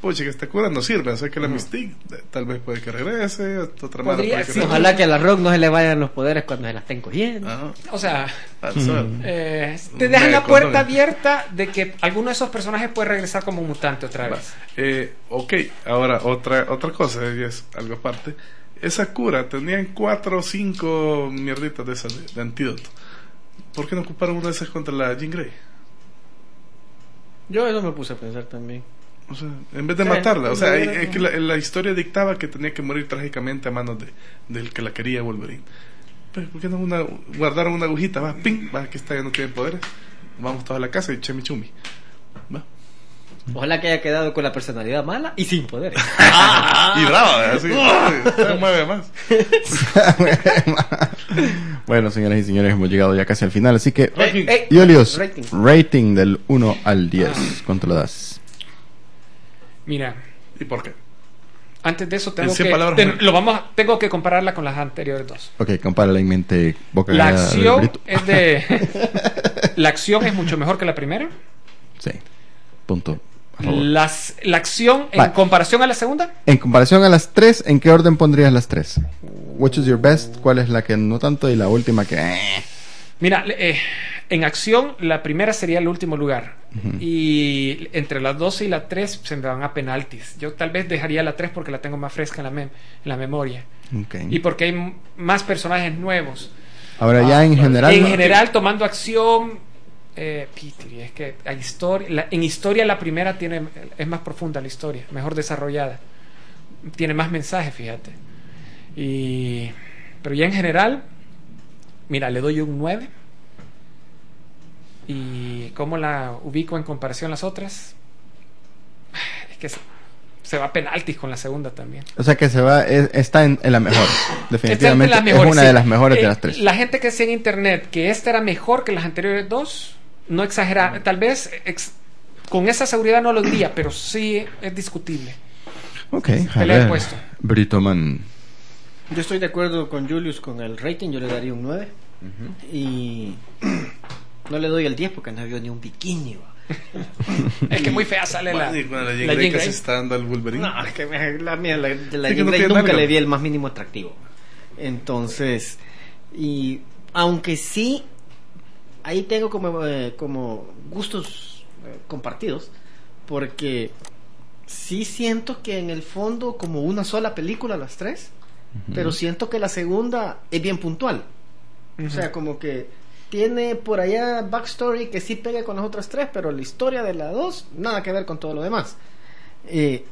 pucha, que esta cura no sirve, o sea que la Mystique eh, tal vez puede que regrese, otra mano Podría, puede que sí, regrese. Ojalá que a la Rock no se le vayan los poderes cuando se la estén cogiendo. Ajá. O sea, Ah, suerte. eh, te Un dejan la medio puerta condón. abierta de que alguno de esos personajes puede regresar como mutante otra Va. vez. Eh, ok, ahora otra otra cosa, y es algo aparte. Esa cura tenían cuatro o cinco mierditas de esas de, de antídoto. ¿Por qué no ocuparon una de esas contra la Jean Grey? Yo eso me puse a pensar también. O sea, en vez de Sí, matarla, o sea, hubiera- es que la, la historia dictaba que tenía que morir trágicamente a manos de, del que la quería, Wolverine. Pero ¿por qué no una, guardaron una agujita? Va, ping, va, aquí está, ya no tiene poderes. Vamos todos a la casa y chemichumi. Va. Ojalá que haya quedado con la personalidad mala y sin poderes. Y brava, así, se mueve más. Bueno, señoras y señores, hemos llegado ya casi al final, así que Ranking. Ey, Julius, rating. rating del uno al diez, ¿cuánto lo das? Mira, ¿Y por qué? antes de eso tengo En cien que palabras, ten- Juan. lo vamos a- tengo que compararla con las anteriores dos. Ok, compárala en mente, boca La callada, acción Brito. es de la acción es mucho mejor que la primera. Sí, punto. A favor. Las, la acción en Vale. comparación a la segunda, En comparación a las tres, ¿en qué orden pondrías las tres? Which is your best? ¿Cuál es la que no tanto? Y la última que... eh. mira, eh, en acción la primera sería el último lugar. Y entre las dos y la tres se me van a penaltis. Yo tal vez dejaría la tres porque la tengo más fresca en la, mem- en la memoria. Ok. Y porque hay m- más personajes nuevos. Ahora ya en general... En general, tomando acción, eh, Peter, es que hay historia, la- en historia la primera tiene es más profunda la historia, mejor desarrollada, tiene más mensajes, fíjate. Y pero ya en general, mira, le doy un nueve. Y cómo la ubico en comparación a las otras, es que se, se va a penaltis con la segunda también. O sea que se va, es- está en, en la mejor. Definitivamente Esta es, de las es mejores, una sí. de las mejores Eh, de las tres. La gente que decía en internet que esta era mejor que las anteriores dos, no exagera, tal vez ex- con esa seguridad no lo diría, pero sí es discutible. Ok, a pelea de ver. puesto. Britoman. Yo estoy de acuerdo con Julius con el rating, yo le daría un nueve. Y no le doy el diez porque no vio ni un bikini. va. Es que muy fea sale la, Bueno, y cuando la Jean la Grey Jean casi Grey. está dando al Wolverine. No, es que me- la mía, la, de la Sí, que Jean no Grey tiene nunca nada que le ver. vi el más mínimo atractivo. Entonces, y aunque sí, ahí tengo como, eh, como gustos eh, compartidos, porque sí siento que en el fondo como una sola película las tres, pero siento que la segunda es bien puntual. O sea, como que tiene por allá backstory que sí pega con las otras tres, pero la historia de la dos, nada que ver con todo lo demás. Eh,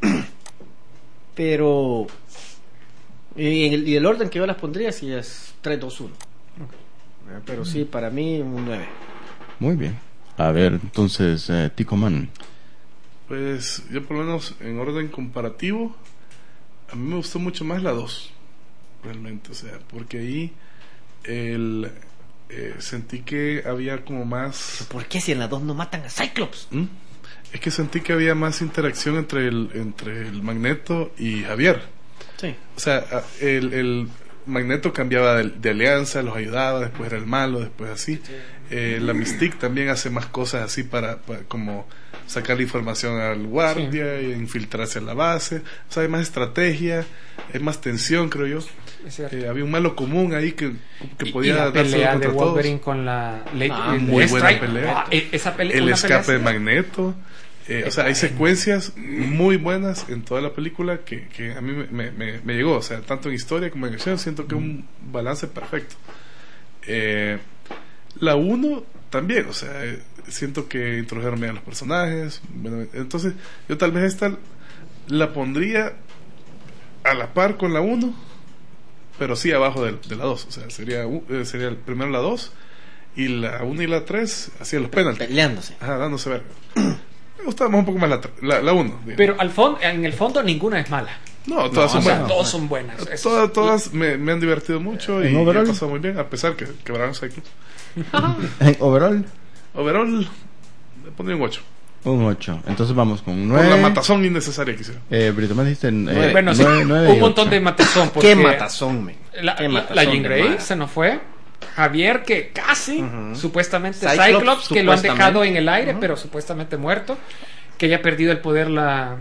pero y, en el, y el orden que yo las pondría sí es tres dos uno. Eh, Pero sí, para mí un nueve. Muy bien. A ver, entonces, eh, Tico Man. Pues yo por lo menos en orden comparativo, a mí me gustó mucho más la dos, realmente, o sea, porque ahí el, eh, sentí que había como más... ¿Por qué si en la dos no matan a Cyclops? ¿Mm? Es que sentí que había más interacción entre el, entre el Magneto y Javier. Sí. O sea, a- el, el Magneto cambiaba de, de alianza, los ayudaba, después era el malo, después así. Eh, la Mystique también hace más cosas así para, para como sacar información al guardia y infiltrarse en la base. O sea, hay más estrategia, hay más tensión, creo yo. Es cierto. Eh, había un malo común ahí que, que Y- y podía la darse pelea de contra todos. Wolverine con la Lady- Ah, el muy buena Strike. pelea. Ah, e- esa pele- El una escape pelea de Magneto. Eh, o sea, hay secuencias muy buenas en toda la película que, que a mí me, me, me- me llegó. O sea, tanto en historia como en acción, siento que es un balance perfecto. Eh, la uno también, o sea, eh, siento que introdujeron bien a los personajes. Bueno, entonces, yo tal vez esta la pondría a la par con la uno, pero sí abajo de, de la dos. O sea, sería, u- eh, sería el primero la dos y la uno y la tres hacían los penaltis. Peleándose. Ajá, dándose ver. Me gustaba más un poco más la, la, la uno. digamos. Pero al fondo, en el fondo ninguna es mala. no, todas O son sea, buenas. todas son buenas. Eso- Todas, todas me, me han divertido mucho y ¿En me overall? he pasado muy bien, a pesar que quebraron Cyclops. En overall, Overall, le pondría un ocho. un ocho. Entonces vamos con Por la nueve. matazón innecesaria que hicieron. Eh, Britoman dijiste eh, Nueve. Bueno, sí, nueve, nueve y un montón ocho. de matazón. Porque Qué matazón, men. La, Qué la- matazón la Jean de Grey madre. se nos fue. Javier, que casi, Ujú. supuestamente Cyclops, Cyclops, que lo han supuestamente. dejado en el aire, pero supuestamente muerto. Que haya perdido el poder la,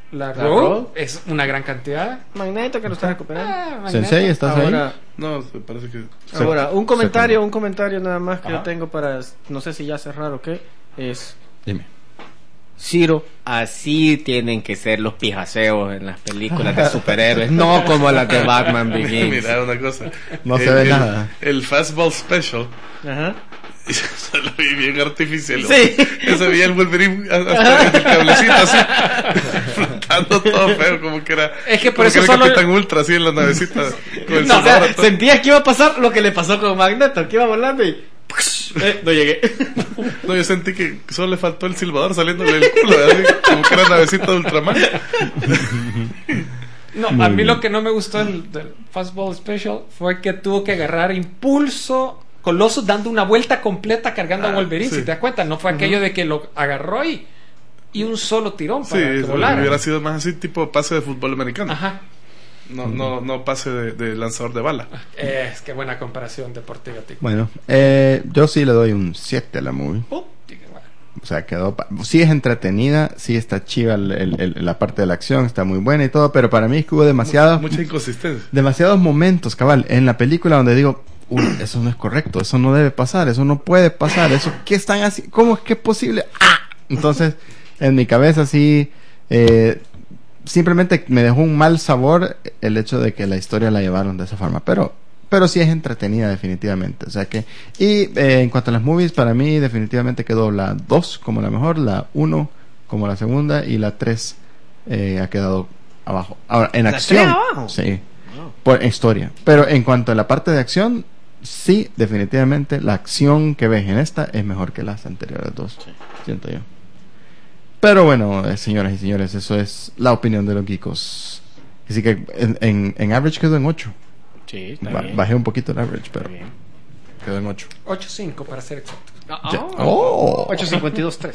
La, La Rogue Rogue. es una gran cantidad. Magneto que lo está recuperando. Ah, Magneto. Sensei, ¿estás Ahora, ahí? No, me parece que. ahora, un comentario, Second. un comentario nada más que Ajá. yo tengo para, no sé si ya cerrar o qué, es Dime. Ciro, así tienen que ser los pijaseos en las películas de superhéroes, no como las de Batman Begins. Mira, una cosa. No se El- ve el- nada. El Fastball Special. Ajá. Se lo vi bien artificial. Sí. Se veía el Wolverine hasta el cablecito así, flotando todo feo, como que era. Es que por como eso era solo- Capitán Ultra así en la navecita. Con el No, o sea, soldado, todo. sentías que iba a pasar lo que le pasó con Magneto, que iba volando y eh, no llegué. No, yo sentí que solo le faltó el silbador saliéndole del culo, así, como que era navecita de Ultraman. No, Muy a mí bien. lo que no me gustó del, del Fastball Special fue que tuvo que agarrar impulso Colossus dando una vuelta completa cargando Ah, a Wolverine, sí. si te das cuenta. No fue aquello de que lo agarró y, y un solo tirón Sí, para que eso volara. hubiera sido más así, tipo pase de fútbol americano. Ajá. No, no, no pase de, de lanzador de bala. Es que buena comparación deportiva, Tico. Bueno, eh, yo sí le doy un siete a la movie. Oh, Tico, bueno. O sea, quedó... pa- Sí es entretenida, sí está chiva el- el- el- la parte de la acción, está muy buena y todo, pero para mí es que hubo demasiados... Mucha inconsistencia. demasiados momentos, cabal, en la película donde digo, uy, eso no es correcto, eso no debe pasar, eso no puede pasar, eso, ¿qué están haciendo? ¿Cómo es que es posible? ¡Ah! Entonces, en mi cabeza sí, eh, simplemente me dejó un mal sabor el hecho de que la historia la llevaron de esa forma, pero, pero sí es entretenida definitivamente, o sea que, y eh, en cuanto a las movies, para mí definitivamente quedó la dos como la mejor, la uno como la segunda y la tres eh, ha quedado abajo. Ahora, en ¿La acción, tres abajo? sí. Por historia. Pero en cuanto a la parte de acción, sí, definitivamente la acción que ves en esta es mejor que las anteriores dos. Siento yo. Pero bueno, eh, señoras y señores, eso es la opinión de los geekos. Así que en, en, en average quedó en ocho. Sí, Ba- bajé un poquito el average, pero quedó en ocho. ocho cinco para ser exacto. Ya. Oh. ocho cincuenta y dos tres.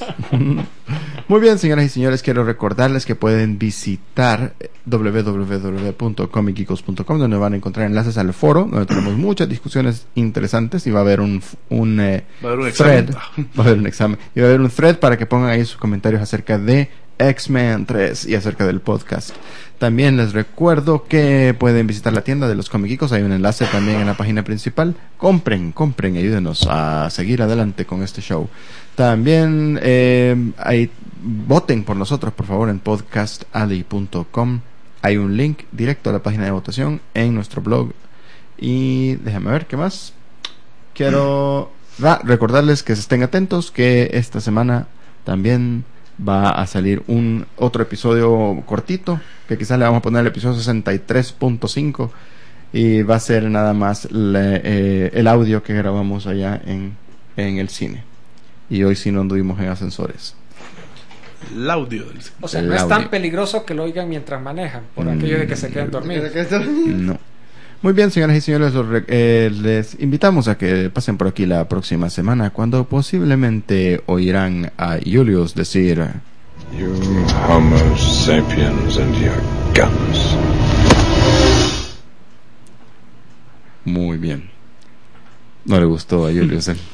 Muy bien, señoras y señores, quiero recordarles que pueden visitar w w w punto comic geekos punto com, donde van a encontrar enlaces al foro, donde tenemos muchas discusiones interesantes y va a haber un, un, eh, Va a haber un thread, examen. va a haber un examen, y va a haber un thread para que pongan ahí sus comentarios acerca de X-Men tres y acerca del podcast. También les recuerdo que pueden visitar la tienda de los Comic Geekos, hay un enlace también en la página principal. Compren, compren y ayúdenos a seguir adelante con este show. También eh, hay, voten por nosotros, por favor, en podcast alley punto com. Hay un link directo a la página de votación en nuestro blog. Y déjame ver qué más. Quiero ah, recordarles que se estén atentos, que esta semana también va a salir un otro episodio cortito, que quizás le vamos a poner el episodio sesenta y tres punto cinco, y va a ser nada más le- eh, el audio que grabamos allá en, en el cine. Y hoy sí no anduvimos en ascensores. El audio del cine. O sea, El no es audio. tan peligroso que lo oigan mientras manejan, por Mm. aquello de que se queden dormidos. No. Muy bien, señoras y señores, los re- eh, les invitamos a que pasen por aquí la próxima semana, cuando posiblemente oirán a Julius decir: You Homo sapiens and your guns. muy bien. No le gustó a Julius. él.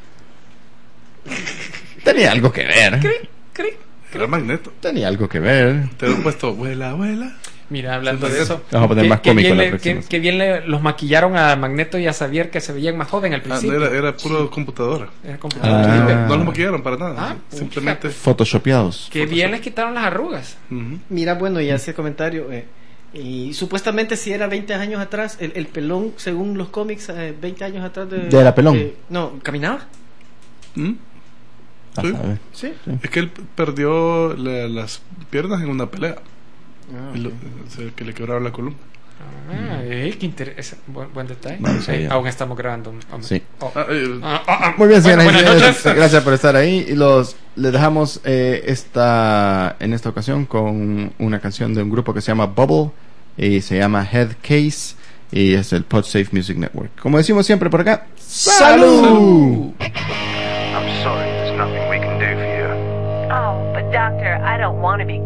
Tenía algo que ver. Era Magneto. Tenía algo que ver. Te han puesto, abuela, abuela. Mira, hablando Sí, de sí. eso, Vamos a poner que- más que cómico bien la le- próxima. que- que bien le- los maquillaron a Magneto y a Xavier, que se veían más joven al Ah, no, principio. era, era puro computadora. Era computador. Ah. No los maquillaron para nada. Ah, Simplemente. Photoshopeados. Que bien les quitaron las arrugas. Ujú. Mira, bueno, y hace comentario. Eh, y supuestamente si era veinte años atrás, el, el pelón, según los cómics, eh, veinte años atrás de... ¿De la pelón? eh, no, ¿caminaba? ¿Mm? A Sí. saber. Sí. Es que él perdió la- las piernas en una pelea. Ah, Y lo- o sea, que le quebraron la columna. Ah, eh, qué interés- buen, buen detalle. No lo sabía. Eh, aún estamos grabando. hombre. Sí. Oh. Ah, eh, Ah, ah, ah. Muy bien, Bueno, señoras y buenas señores, noches. gracias por estar ahí. Y los les dejamos eh, esta en esta ocasión con una canción de un grupo que se llama Bubble y se llama Head Case y es el PodSafe Music Network. Como decimos siempre por acá, ¡salud! I'm sorry, there's nothing we can do for you. Oh, but doctor, I don't want to be